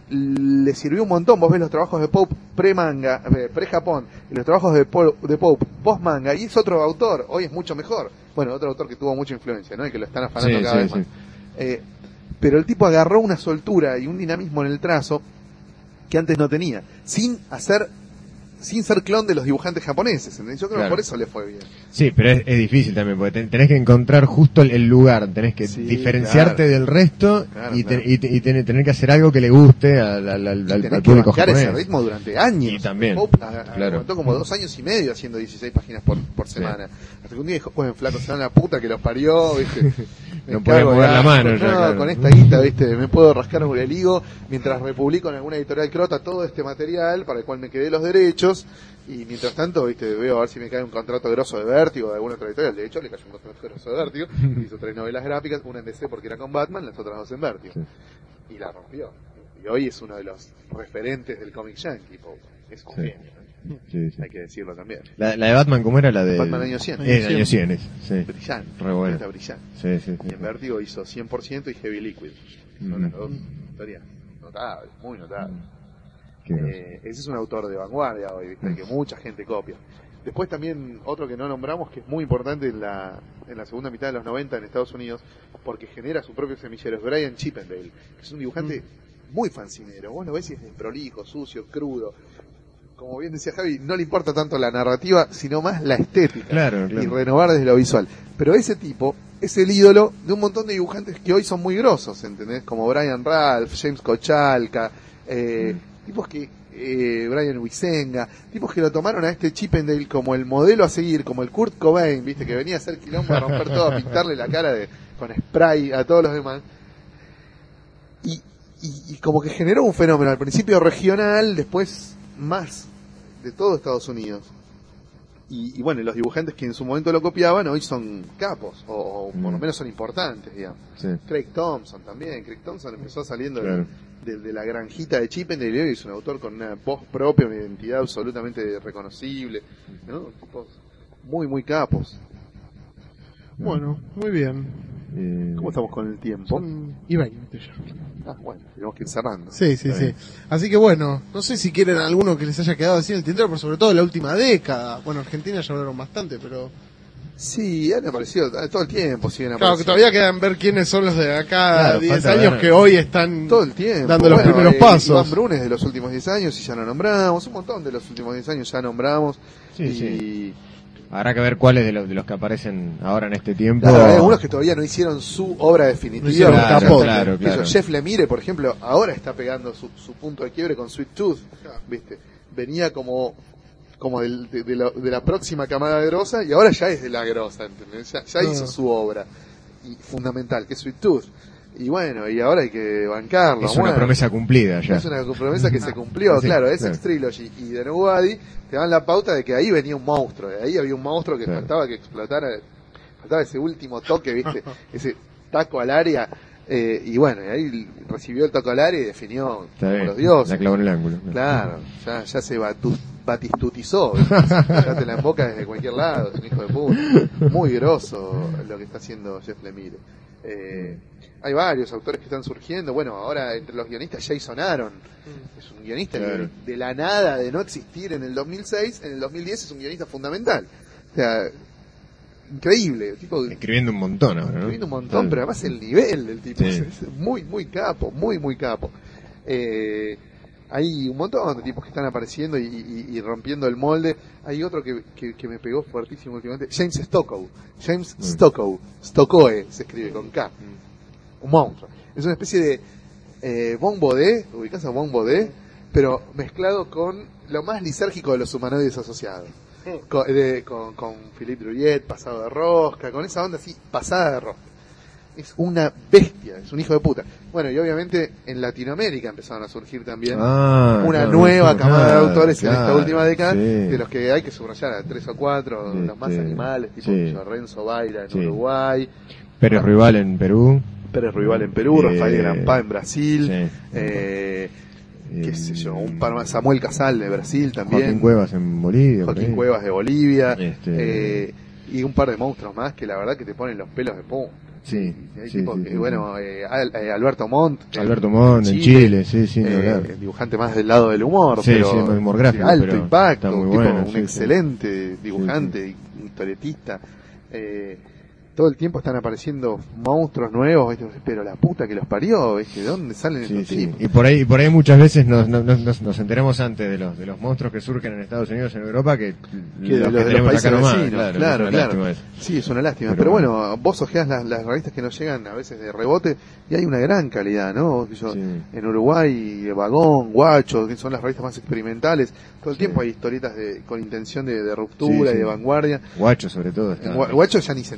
Le sirvió un montón. Vos ves los trabajos de Pope pre-manga, eh, pre-Japón, y los trabajos de, Paul, de Pope post-manga, y es otro autor. Hoy es mucho mejor. Bueno, otro autor que tuvo mucha influencia, ¿no? Y que lo están afanando Sí, cada sí, vez sí. más. Eh, pero el tipo agarró una soltura y un dinamismo en el trazo que antes no tenía, sin hacer, sin ser clon de los dibujantes japoneses. ¿Entendés? Yo creo Claro. que por eso le fue bien. Sí, pero es, es difícil también, porque ten- tenés que encontrar justo el, el lugar, tenés que Sí, diferenciarte claro. del resto Claro, y, te- claro. y te- y tener, tener que hacer algo que le guste al, al, al, Y al- tenés al que público bancar japonés. ese ritmo durante años. Y también, Pope a- a- claro. aguantó como dos años y medio haciendo dieciséis páginas por, por semana. Hasta que un día dijo, pues flaco, se dan la puta que los parió, ¿viste? Me no podía cago mover de la asco. mano. No, ya, claro. con esta guita, viste, me puedo rascar por el higo mientras republico en alguna editorial crota todo este material para el cual me quedé los derechos. Y mientras tanto, viste, veo a ver si me cae un contrato grosso de Vértigo de alguna otra editorial. De hecho, le cayó un contrato grosso de Vértigo. Hizo tres novelas gráficas, una en D C porque era con Batman, las otras dos en Vértigo. Sí. Y la rompió. Y hoy es uno de los referentes del cómic yankee, Poe. Es un Sí. genio, ¿eh? Sí, sí. Hay que decirlo también. La, la de Batman, ¿cómo era? La de... Batman año cien. Eh, año cien, es, sí. Brillante. Re bueno. Está brillante. Sí, sí, sí. Y en Vértigo hizo cien por ciento y Heavy Liquid. Son Ujú. las dos historias notables, muy notables. Qué groso. Eh, ese es un autor de vanguardia hoy, ¿viste? Que mucha gente copia. Después también otro que no nombramos, que es muy importante en la, en la segunda mitad de los noventa en Estados Unidos, porque genera su propio semillero, es Brian Chippendale, que es un dibujante muy fancinero. Vos lo ves y es prolijo, sucio, crudo. Como bien decía Javi, no le importa tanto la narrativa, sino más la estética. Claro, claro. Y renovar desde lo visual. Pero ese tipo es el ídolo de un montón de dibujantes que hoy son muy grosos, ¿entendés? Como Brian Ralph, James Kochalka, eh, mm. tipos que, eh, Brian Wisenga, tipos que lo tomaron a este Chippendale como el modelo a seguir, como el Kurt Cobain, viste, que venía a hacer quilombo, a romper todo, a pintarle la cara de, con spray a todos los demás. Y, y, y como que generó un fenómeno, al principio regional, después más de todo Estados Unidos. Y, y bueno, los dibujantes que en su momento lo copiaban hoy son capos, o, o mm. por lo menos son importantes, digamos. Sí. Craig Thompson también, Craig Thompson empezó saliendo claro. de, de, de la granjita de Chippendale y hoy es un autor con una voz propia, una identidad absolutamente reconocible, ¿no? Tipos muy, muy capos. Bueno, muy bien. Eh, ¿Cómo estamos con el tiempo? Son... Y veinte ya. Ah, bueno, tenemos que ir cerrando. Sí, sí, sí. Así que bueno, no sé si quieren alguno que les haya quedado así en el tintero, pero sobre todo en la última década. Bueno, Argentina ya hablaron bastante, pero... Sí, han aparecido todo el tiempo, siguen Claro, que todavía quedan ver quiénes son los de acá Claro, diez falta años ver. que hoy están todo el tiempo dando los bueno, primeros eh, pasos. Iván Brunes de los últimos diez años y ya lo nombramos, un montón de los últimos diez años ya nombramos. Sí, y... sí. Habrá que ver cuáles de los, de los que aparecen ahora en este tiempo. Claro, hay algunos que todavía no hicieron su obra definitiva. hicieron claro, tampoco. claro, claro. Jeff Lemire, por ejemplo, ahora está pegando su, su punto de quiebre con Sweet Tooth, ¿viste? Venía como como del, de, de, la, de la próxima camada grosa y ahora ya es de la grosa, ¿entendés? Ya, ya hizo su obra y fundamental, que es Sweet Tooth. Y bueno, y ahora hay que bancarlo. Es una bueno, promesa cumplida ya. Es una promesa que se cumplió, Sí, claro. Essex claro. Trilogy y The Nobody te dan la pauta de que ahí venía un monstruo. De ahí había un monstruo que Claro. faltaba que explotara, faltaba ese último toque, ¿viste? Ese taco al área. Eh, y bueno, y ahí recibió el taco al área y definió Está como bien. los dioses. La clavó en el ángulo. Claro, ya, ya se batu, batistutizó, ¿viste? Ya te la emboca desde cualquier lado, es un hijo de puta. Muy grosso lo que está haciendo Jeff Lemire. Eh, hay varios autores que están surgiendo. Bueno, ahora entre los guionistas Jason Aaron es un guionista Claro. que de la nada, de no existir en el dos mil seis, en el dos mil diez es un guionista fundamental. O sea, increíble, tipo Escribiendo un montón ahora, ¿no? escribiendo un montón, pero además el nivel del tipo Sí. es, es muy, muy capo, muy, muy capo. Eh, hay un montón de tipos que están apareciendo y, y, y rompiendo el molde. Hay otro que, que, que me pegó fuertísimo últimamente, James Stokoe. James Mm. Stokoe, Stokoe se escribe con K. Un monstruo. Es una especie de eh, Bon Bodé, ubicás a Bon Bodé, pero mezclado con lo más lisérgico de los humanoides asociados. Con, de, con, con Philippe Drouillet, pasado de rosca, con esa onda así, pasada de rosca. Es una bestia, es un hijo de puta. Bueno, y obviamente en Latinoamérica empezaron a surgir también Ah, una claro, nueva claro, camada de autores en esta claro, última década, sí. de los que hay que subrayar a tres o cuatro, Sí, los más sí. animales, tipo Sí. Renzo Baira en Sí. Uruguay, Pérez Rival en Perú. Pérez Rival en Perú, Eh, Rafael Grampá en Brasil, sí. eh, qué Eh, sé yo, un par más, Samuel Casal de Brasil también, Joaquín Cuevas en Bolivia. por Joaquín ahí. Cuevas de Bolivia, Este- eh, y un par de monstruos más que la verdad que te ponen los pelos de punta. Sí, Y hay sí, tipos sí, que, sí, bueno, eh, Al- eh, Alberto Montt, en- Alberto Montt en Chile, sí, sí, ni eh, hablar. dibujante más del lado del humor, Sí, pero sí, más humor gráfico, de alto pero impacto, está muy un, tipo, bueno, un sí, sí. excelente dibujante, historietista. Eh, todo el tiempo están apareciendo monstruos nuevos, ¿viste? Pero la puta que los parió, ¿viste? ¿De dónde salen Sí, estos sí. tipos? Y por ahí, y por ahí muchas veces nos, nos, nos, nos enteramos antes de los de los monstruos que surgen en Estados Unidos, en Europa, que, Que los de los, de los tenemos países acá nomás. vecinos, Claro, claro, es una claro. lástima eso. Sí, es una lástima. Pero Pero, bueno, vos ojeás las, las revistas que nos llegan a veces de rebote y hay una gran calidad, ¿no? Que yo- Sí. En Uruguay, Vagón, Guacho, que son las revistas más experimentales. Todo el Sí. tiempo hay historietas de, con intención de, de ruptura Sí, y de sí. vanguardia. Guacho sobre todo. Está, En Gua- Guacho ya ni se entiende. Sí,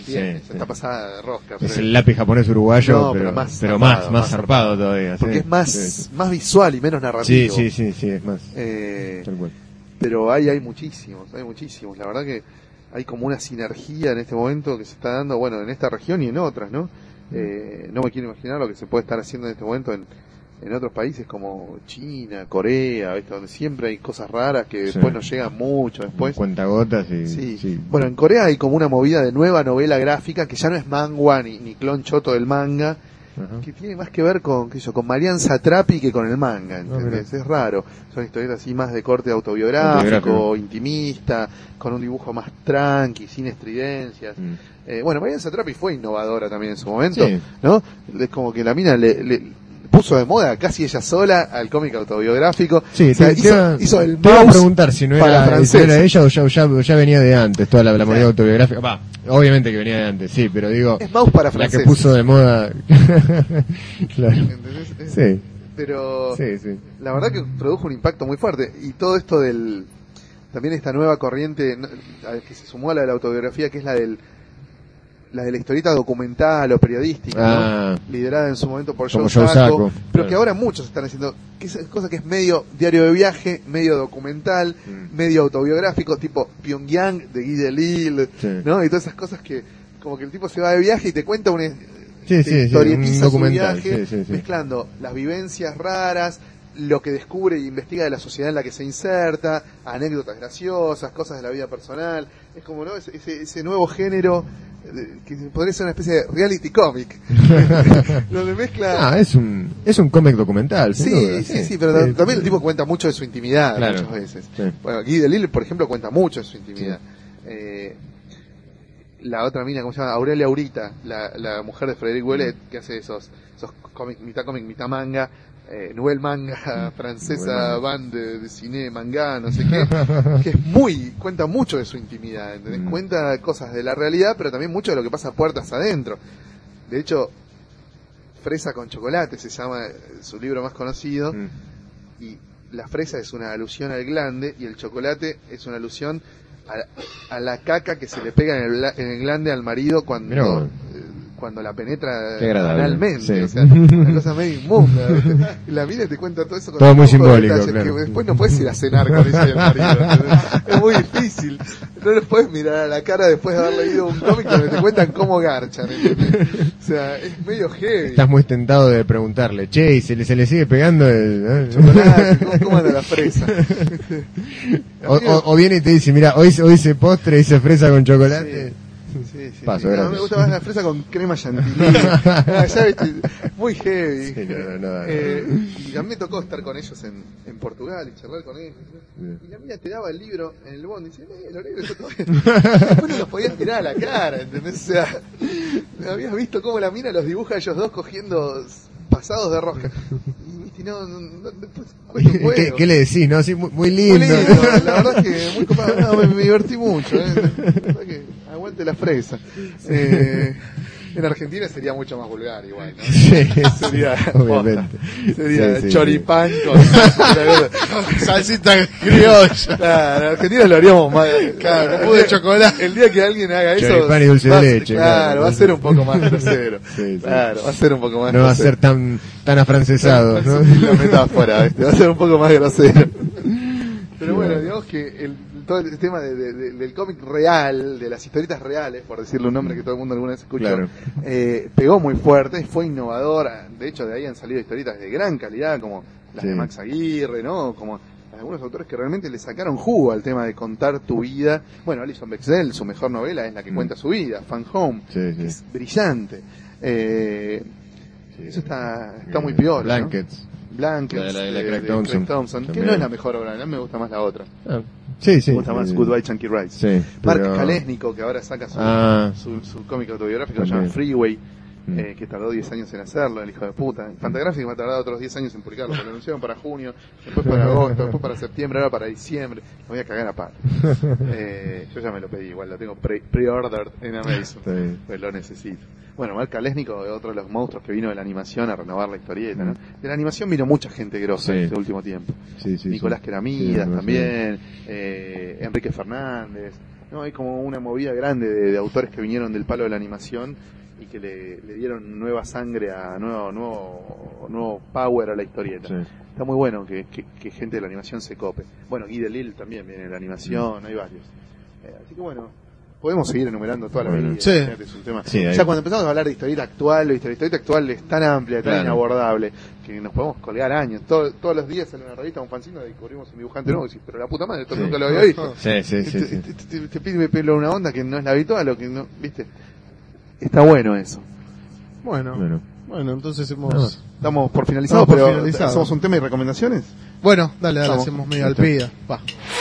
ya está pasada de rosca. Es el lápiz japonés uruguayo, No, pero, pero más pero zarpado, más, más más zarpado zarpado. todavía. Porque sí, es más, sí, sí. más visual y menos Sí, narrativo. sí, sí, sí, es más. Eh, Tal cual. pero hay, hay muchísimos, hay muchísimos. La verdad que hay como una sinergia en este momento que se está dando, bueno, en esta región y en otras, ¿no? Eh, no me quiero imaginar lo que se puede estar haciendo en este momento en, en otros países como China, Corea, ¿viste? Donde siempre hay cosas raras que después Sí. nos llegan mucho después. Cuentagotas y... Sí. sí. Bueno, en Corea hay como una movida de nueva novela gráfica que ya no es manga ni, ni clon choto del manga, Ajá. que tiene más que ver con, qué sé yo, con Marian Satrapi que con el manga, Ah, ¿entendés? mira. Es raro. Son historietas así más de corte autobiográfico, Autobiográfico. intimista, con un dibujo más tranqui, sin estridencias. Mm. Eh, bueno, Marian Satrapi fue innovadora también en su momento, Sí. ¿no? Es como que la mina le, le puso de moda casi ella sola al cómic autobiográfico. Sí, O sea, te, te hizo, iba, hizo el te iba a mouse preguntar si no para era, si francés. no era ella o ya, ya, ya venía de antes, toda la, la movida Sí. autobiográfica. Va, obviamente que venía de antes, sí, pero digo, Es mouse para la francés. que puso de moda. Claro. ¿Entendés? Es- Sí, Pero sí, sí. la verdad que produjo un impacto muy fuerte. Y todo esto del... También esta nueva corriente no, a- que se sumó a la de la autobiografía, que es la del la de la historieta documental o periodística, Ah. ¿no? Liderada en su momento por Como Joe Joe Sacco, Sacco, pero claro. que ahora muchos están haciendo, que es cosa que es medio diario de viaje, medio documental, Mm. medio autobiográfico, tipo Pyongyang de Guy Delisle, Sí. ¿no? Y todas esas cosas que como que el tipo se va de viaje y te cuenta una Sí, te sí, sí, historietiza un su documental, viaje, sí, sí, sí. mezclando las vivencias raras, lo que descubre e investiga de la sociedad en la que se inserta, anécdotas graciosas, cosas de la vida personal. Es como, ¿no? Ese, ese, ese nuevo género eh, que podría ser una especie de reality comic, donde mezcla... Ah, es un, es un cómic documental, sin Sí, duda, sí, sí, pero también el tipo cuenta mucho de su intimidad Claro. muchas veces. Sí. Bueno, Guy Delisle, por ejemplo, cuenta mucho de su intimidad. Eh, la otra mina, ¿cómo se llama? Aurelia Aurita, la, la mujer de Frederic Ouellet, que hace esos, esos cómics, mitad cómic, mitad manga, eh, nouvelle manga francesa, Nouvelle manga. bande de cine, manga, no sé qué, que es muy, cuenta mucho de su intimidad, ¿entendés? Mm. Cuenta cosas de la realidad, pero también mucho de lo que pasa puertas adentro. De hecho, Fresa con chocolate se llama eh, su libro más conocido, Mm. y la fresa es una alusión al glande y el chocolate es una alusión a, a la caca que se le pega en el, bla- en el glande al marido Mirá cuando vos. eh, cuando la penetra Qué agradable, analmente, sí. o sea, una cosa medio inmunda, ¿viste? Y la mina te cuenta todo eso con Todo un muy poco de simbólico, detalles claro. que después no puedes ir a cenar con ella y el marido, ¿entendés? Es muy difícil, no les puedes mirar a la cara después de haber leído un cómic donde te cuentan cómo garchan, ¿entendés? O sea, es medio heavy. Estás muy tentado de preguntarle, che, ¿y se le, se le sigue pegando el... ¿eh? Chocolate, ¿cómo, cómo anda la fresa? o, o, o viene y te dice, mira, hoy, hoy hice postre, hice fresa con chocolate. Sí, sí, Paso, sí. No, gracias. me gusta más la fresa con crema chantilly. Ah, ya viste, muy heavy. Sí, no, no, no. Eh, y a mí me tocó estar con ellos en, en Portugal y charlar con ellos. Y la mina te daba el libro en el bondi y dice, eh, los libros yo todavía. Después no los podías mirar a la cara, ¿entendés? O sea, habías visto cómo la mina los dibuja a ellos dos cogiendo pasados de rosca. Y viste, no, no, no después cuesta un ¿Qué, huevo. qué le decís? No, sí, muy, muy lindo. Muy lindo, la verdad es que muy copado, no, me, me divertí mucho, ¿eh? La verdad que aguante la fresa. Eh, en Argentina sería mucho más vulgar igual, ¿no? Sí, Sería, obviamente. posta, sería Sí, sí, choripán con Salsita criolla. Claro, en Argentina lo haríamos más. Claro, el con de día- chocolate. El día que alguien haga eso. Choripán y dulce de va a- leche, Claro, claro. va a ser un poco más grosero. Sí, sí. Claro, va a ser un poco más No va a grosero. ser tan, tan afrancesado, ¿no? La metáfora, ¿viste? Va a ser un poco más grosero. Pero bueno, digamos que el, todo el tema de, de- de- del cómic real, de las historietas reales, por decirle un nombre que todo el mundo alguna vez escuchó, Claro. eh, pegó muy fuerte, fue innovadora. De hecho, de ahí han salido historietas de gran calidad, como las Sí. de Max Aguirre, ¿no? Como algunos autores que realmente le sacaron jugo al tema de contar tu vida. Bueno, Alison Bechdel, su mejor novela es la que Mm. cuenta su vida, Fan Home, Sí, sí. que es brillante. Eh, Sí. eso está, está Eh, muy piola, ¿no? Blankets. Blankets, La de la- de la de- Craig de Thompson. Thompson, que También. no es la mejor obra, a mí me gusta más la otra. Ah, sí, sí. Me gusta más Eh, Goodbye Chunky Rice. Sí, Mark pero- Kalesnikov, que ahora saca su, Ah. su, su cómic autobiográfico, que se También. llama Freeway, Mm. eh, que tardó diez años en hacerlo, el hijo de puta. Fantagraphics va a tardar otros diez años en publicarlo, porque lo anunciaron para junio, después para agosto, después para septiembre, ahora para diciembre. Me voy a cagar a palo. Eh, yo ya me lo pedí, igual lo tengo pre- pre-ordered en Amazon, Sí. pues lo necesito. Bueno, Mark Kalesnikov es otro de los monstruos que vino de la animación a renovar la historieta, ¿no? Mm. De la animación vino mucha gente grosa Sí. en este último tiempo. Sí, sí, Nicolás sí. Queramidas Sí, no sé. también, eh, Enrique Fernández, No, hay como una movida grande de, de autores que vinieron del palo de la animación y que le, le dieron nueva sangre, a nuevo, nuevo, nuevo power a la historieta. Sí. Está muy bueno que, que, que gente de la animación se cope. Bueno, Guy Delisle también viene de la animación, mm. hay varios. Eh, así que bueno, podemos seguir enumerando toda la vida. Sí. Es un tema. Sí, ya hay... cuando empezamos a hablar de historieta actual, la historieta actual es tan amplia, tan claro. inabordable, que nos podemos colgar años. Todo, todos los días sale una revista, un fanzine, descubrimos un dibujante nuevo y decís, pero la puta madre, esto sí. nunca lo había visto. Sí, sí, sí. Te, sí. te, te, te, te pide pelo una onda que no es la habitual, o que no, viste. Está bueno eso. Bueno, bueno, bueno entonces hemos... No, estamos por finalizados, pero finalizado. ¿Hacemos un tema y recomendaciones? Bueno, dale, dale, Estamos. hacemos medio al pida. Va.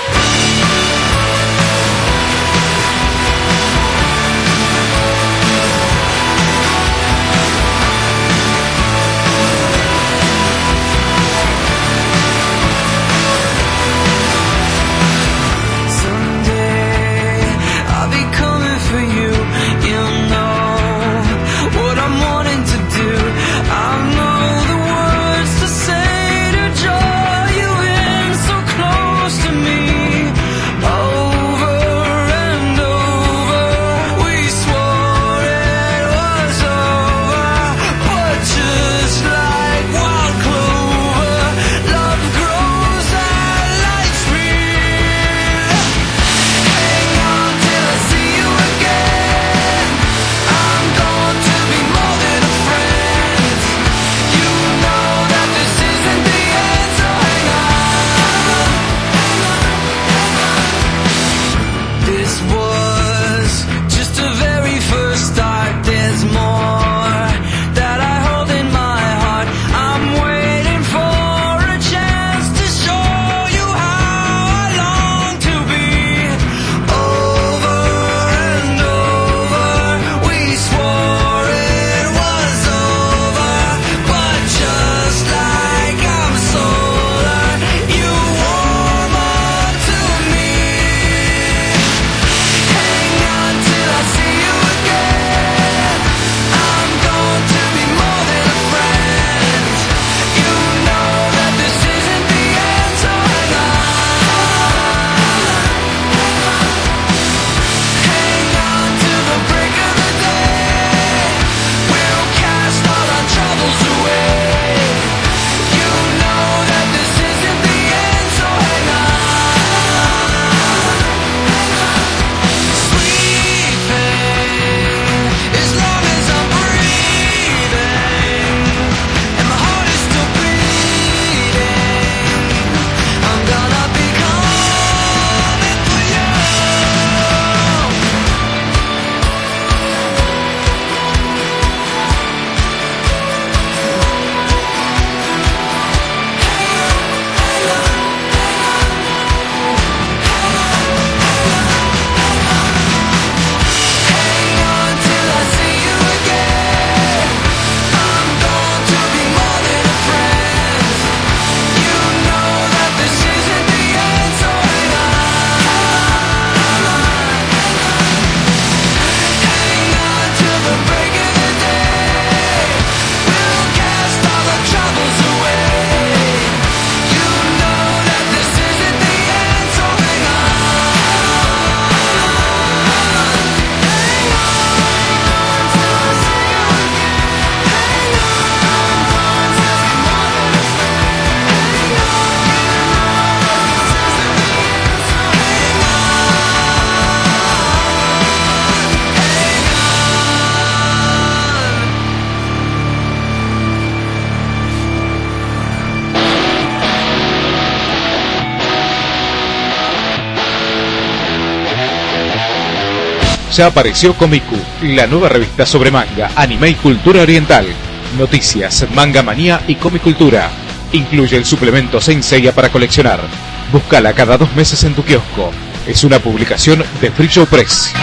Ya apareció Komiku, la nueva revista sobre manga, anime y cultura oriental. Noticias, manga manía y comicultura. Incluye el suplemento Saint Seiya para coleccionar. Búscala cada dos meses en tu kiosco. Es una publicación de Free Show Press.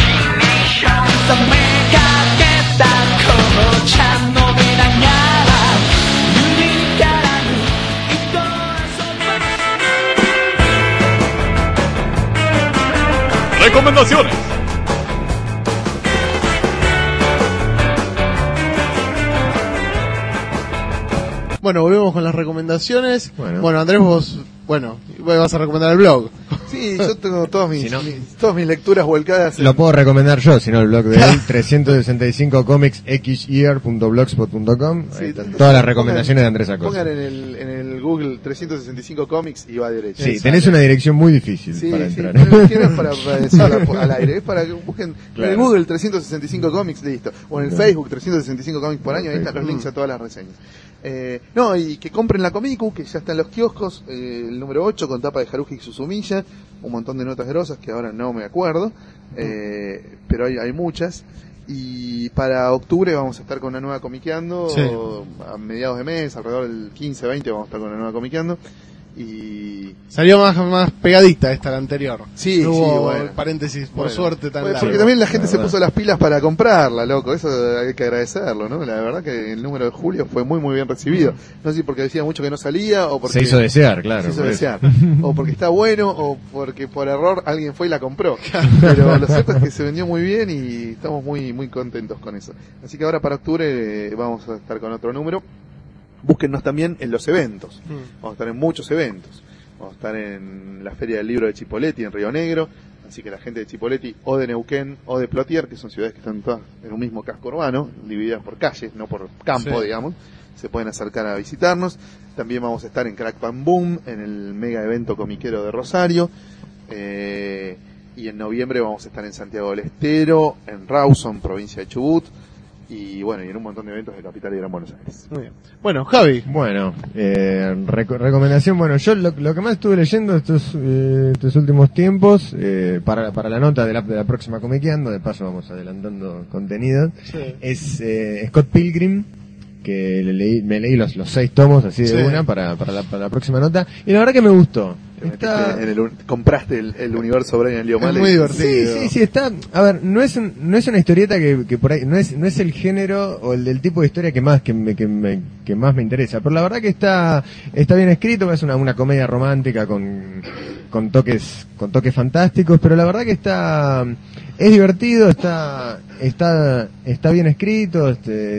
Recomendaciones. Bueno, volvemos con las recomendaciones. Bueno, bueno Andrés, vos bueno, vos vas a recomendar el blog. Sí, yo tengo todas mis, Si no- mis- todas mis lecturas volcadas en... Lo puedo recomendar yo, si no el blog de él, trescientos sesenta y cinco comics x year punto blogspot punto com. Sí, Ahí están pongan- todas las recomendaciones de Andrés Acosta. Pongan en el, en el Google trescientos sesenta y cinco Comics y va derecho. Sí, tenés una dirección muy difícil Sí, para sí, entrar. no, que no es para, para decirla al aire, es para que busquen en Claro. el Google trescientos sesenta y cinco Comics, listo. O en el Claro. Facebook trescientos sesenta y cinco Comics por año, ahí están los links a todas las reseñas. Eh, no, y que compren la Comicu, que ya está en los kioscos, eh, el número ocho con tapa de Haruhi Suzumiya, un montón de notas grosas que ahora no me acuerdo, eh, pero hay, hay muchas. Y para octubre vamos a estar con una nueva Comiqueando, Sí. a mediados de mes, alrededor del quince veinte vamos a estar con una nueva Comiqueando. Y Salió más, más pegadita esta la anterior. Sí, No hubo sí, bueno. paréntesis, por Bueno, suerte, tan pues, largo. porque también la gente La se verdad. puso las pilas para comprarla, loco. Eso hay que agradecerlo, ¿no? La verdad que el número de julio fue muy, muy bien recibido. No sé si porque decía mucho que no salía o porque Se hizo desear, claro. se hizo por eso. desear. O porque está bueno o porque por error alguien fue y la compró. Pero lo cierto es que se vendió muy bien y estamos muy, muy contentos con eso. Así que ahora para octubre eh, vamos a estar con otro número. Búsquennos también en los eventos. Mm. Vamos a estar en muchos eventos. Vamos a estar en la Feria del Libro de Chipoleti en Río Negro, así que la gente de Chipoleti o de Neuquén o de Plotier, que son ciudades que están todas en un mismo casco urbano, divididas por calles, no por campo, Sí. digamos, se pueden acercar a visitarnos. También vamos a estar en Crack Bam Boom, en el mega evento comiquero de Rosario, eh, y en noviembre vamos a estar en Santiago del Estero, en Rawson, provincia de Chubut, y bueno, y en un montón de eventos de Capital y Gran Buenos Aires. Muy bien. Bueno, Javi. Bueno, eh, reco- recomendación, bueno, yo lo, lo que más estuve leyendo estos, eh, estos últimos tiempos, eh, para, para la nota de la, de la próxima Comiqueando, de paso vamos adelantando contenido, Sí. es eh, Scott Pilgrim, que le leí, me leí los, los seis tomos así de Sí. una para, para, la, para la próxima nota, y la verdad que me gustó. Te Está... metiste en el un- compraste el, el universo Brian Lee O'Malley. muy divertido. Sí, sí, sí, está, a ver, no es un, no es una historieta que, que por ahí, no es, no es el género o el del tipo de historia que más, que me, que me, que más me interesa, pero la verdad que está, está bien escrito, es una, una comedia romántica con, con toques, con toques fantásticos, pero la verdad que está, es divertido, está, está, está bien escrito, este,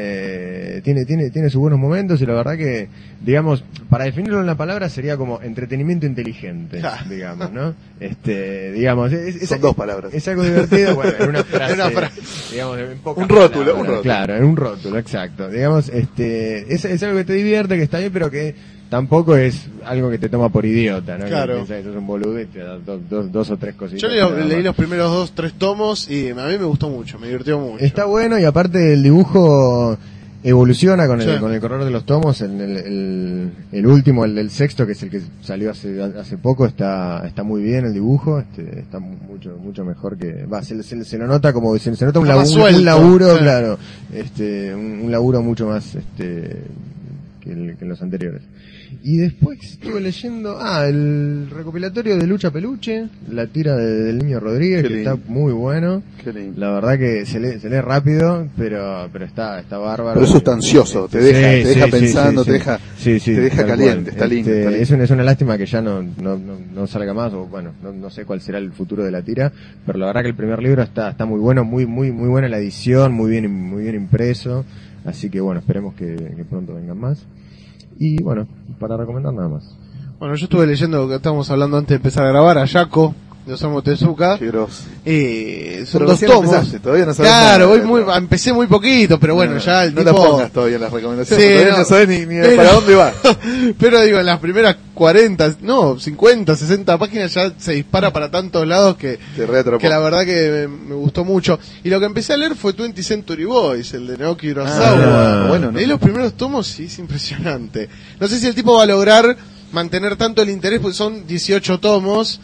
tiene, tiene, tiene, tiene sus buenos momentos y la verdad que, digamos, para definirlo en la palabra sería como entretenimiento inteligente, Ja. digamos, ¿no? Este, digamos, es, es- Son dos palabras. es algo divertido, bueno, en una frase, En una frase. digamos, en pocas Un rótulo, palabras, un rótulo. Claro, en un rótulo, exacto. Digamos, este, es, es algo que te divierte, que está bien, pero que tampoco es algo que te toma por idiota, ¿no? Claro. Que piensas que sos un boludo y te da dos, dos, dos o tres cositas. Yo leí, nada leí más. los primeros dos, tres tomos y a mí me gustó mucho, me divirtió mucho. Está bueno y aparte el dibujo evoluciona con el, Sí. con el correr de los tomos. El, el, el, el último, el del sexto, que es el que salió hace, hace poco, está, está muy bien el dibujo, este, está mu- mucho, mucho mejor que, va, se, se, se lo nota como, se, se nota un, Está labu- más un suelto, laburo, sí. claro, este, un, un laburo mucho más, este, que, el- que los anteriores. Y después estuve leyendo, ah, el recopilatorio de Lucha Peluche, la tira de, del Niño Rodríguez, Qué que lindo. está muy bueno. Qué lindo. La verdad que se lee, se lee rápido, pero, pero está, está bárbaro. Pero es sustancioso, te deja, te deja pensando, te deja- te deja tal caliente, cual. está lindo, Este, está lindo. Es, una, es una lástima que ya no, no, no, no salga más, o bueno, no, no sé cuál será el futuro de la tira, pero la verdad que el primer libro está, está muy bueno, muy, muy, muy buena la edición, muy bien, muy bien impreso, así que bueno, esperemos que, que pronto vengan más. Y bueno, para recomendar nada más. Bueno, yo estuve leyendo lo que estábamos hablando antes de empezar a grabar, a Yako, de Osamu Tezuka. Qué grosso. Eh, son Pero dos recién tomos. empezaste, todavía no sabes Claro, nada, voy ¿no? muy, empecé muy poquito, pero bueno, No, ya el no tipo... la pongas todavía en las recomendaciones, Sí, porque todavía no. no sabes ni, ni Pero- para dónde va. Pero digo, en las primeras cuarenta, no, cincuenta, sesenta páginas ya se dispara para tantos lados que, Te reatropó. que la verdad que me, me gustó mucho. Y lo que empecé a leer fue twentieth Century Boys, el de Naoki Urasawa. Ah, bueno, no. Leí los primeros tomos y es impresionante. No sé si el tipo va a lograr mantener tanto el interés, porque son dieciocho tomos,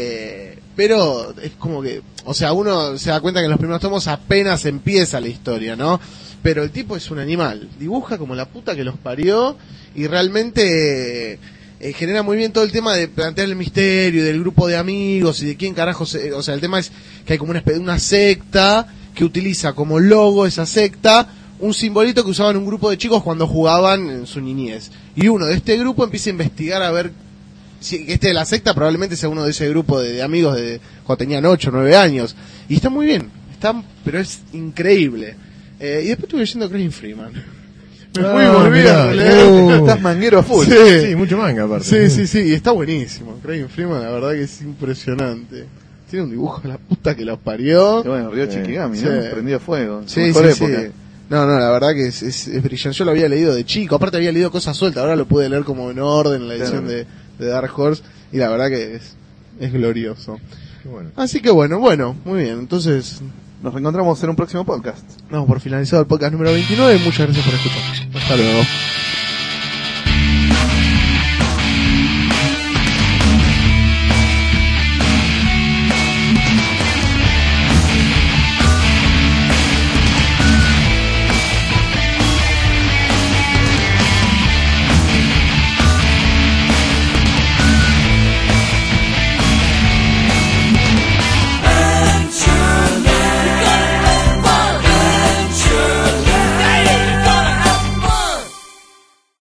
eh, pero es como que, o sea, uno se da cuenta que en los primeros tomos apenas empieza la historia, ¿no? Pero el tipo es un animal, dibuja como la puta que los parió y realmente eh, eh, genera muy bien todo el tema de plantear el misterio, del grupo de amigos y de quién carajo se, o sea, el tema es que hay como una, espe- una secta que utiliza como logo esa secta un simbolito que usaban un grupo de chicos cuando jugaban en su niñez. Y uno de este grupo empieza a investigar a ver si este de la secta probablemente sea uno de ese grupo de, de amigos de cuando tenían ocho o nueve años. Y está muy bien, está, pero es increíble. Eh, y después estuve leyendo Craig Freeman. Me Ah, fui y volví mirá. a leer. Uh. Estás manguero a full. Sí. Sí, mucho manga aparte. Sí, sí, sí, y está buenísimo. Craig Freeman, la verdad que es impresionante. Tiene un dibujo de la puta que los parió. Y bueno, Ryo Sí. Shikigami, Sí. ¿no? Prendido fuego. Sí, Mejor sí, época. sí. No, no, la verdad que es, es, es brillante. Yo lo había leído de chico, aparte había leído cosas sueltas, ahora lo pude leer como en orden en la edición Claro. de, de Dark Horse, y la verdad que es, es glorioso. Qué bueno. Así que bueno, bueno, muy bien. Entonces, Nos reencontramos en un próximo podcast. damos por finalizado el podcast número veintinueve. Muchas gracias por escuchar. Hasta luego.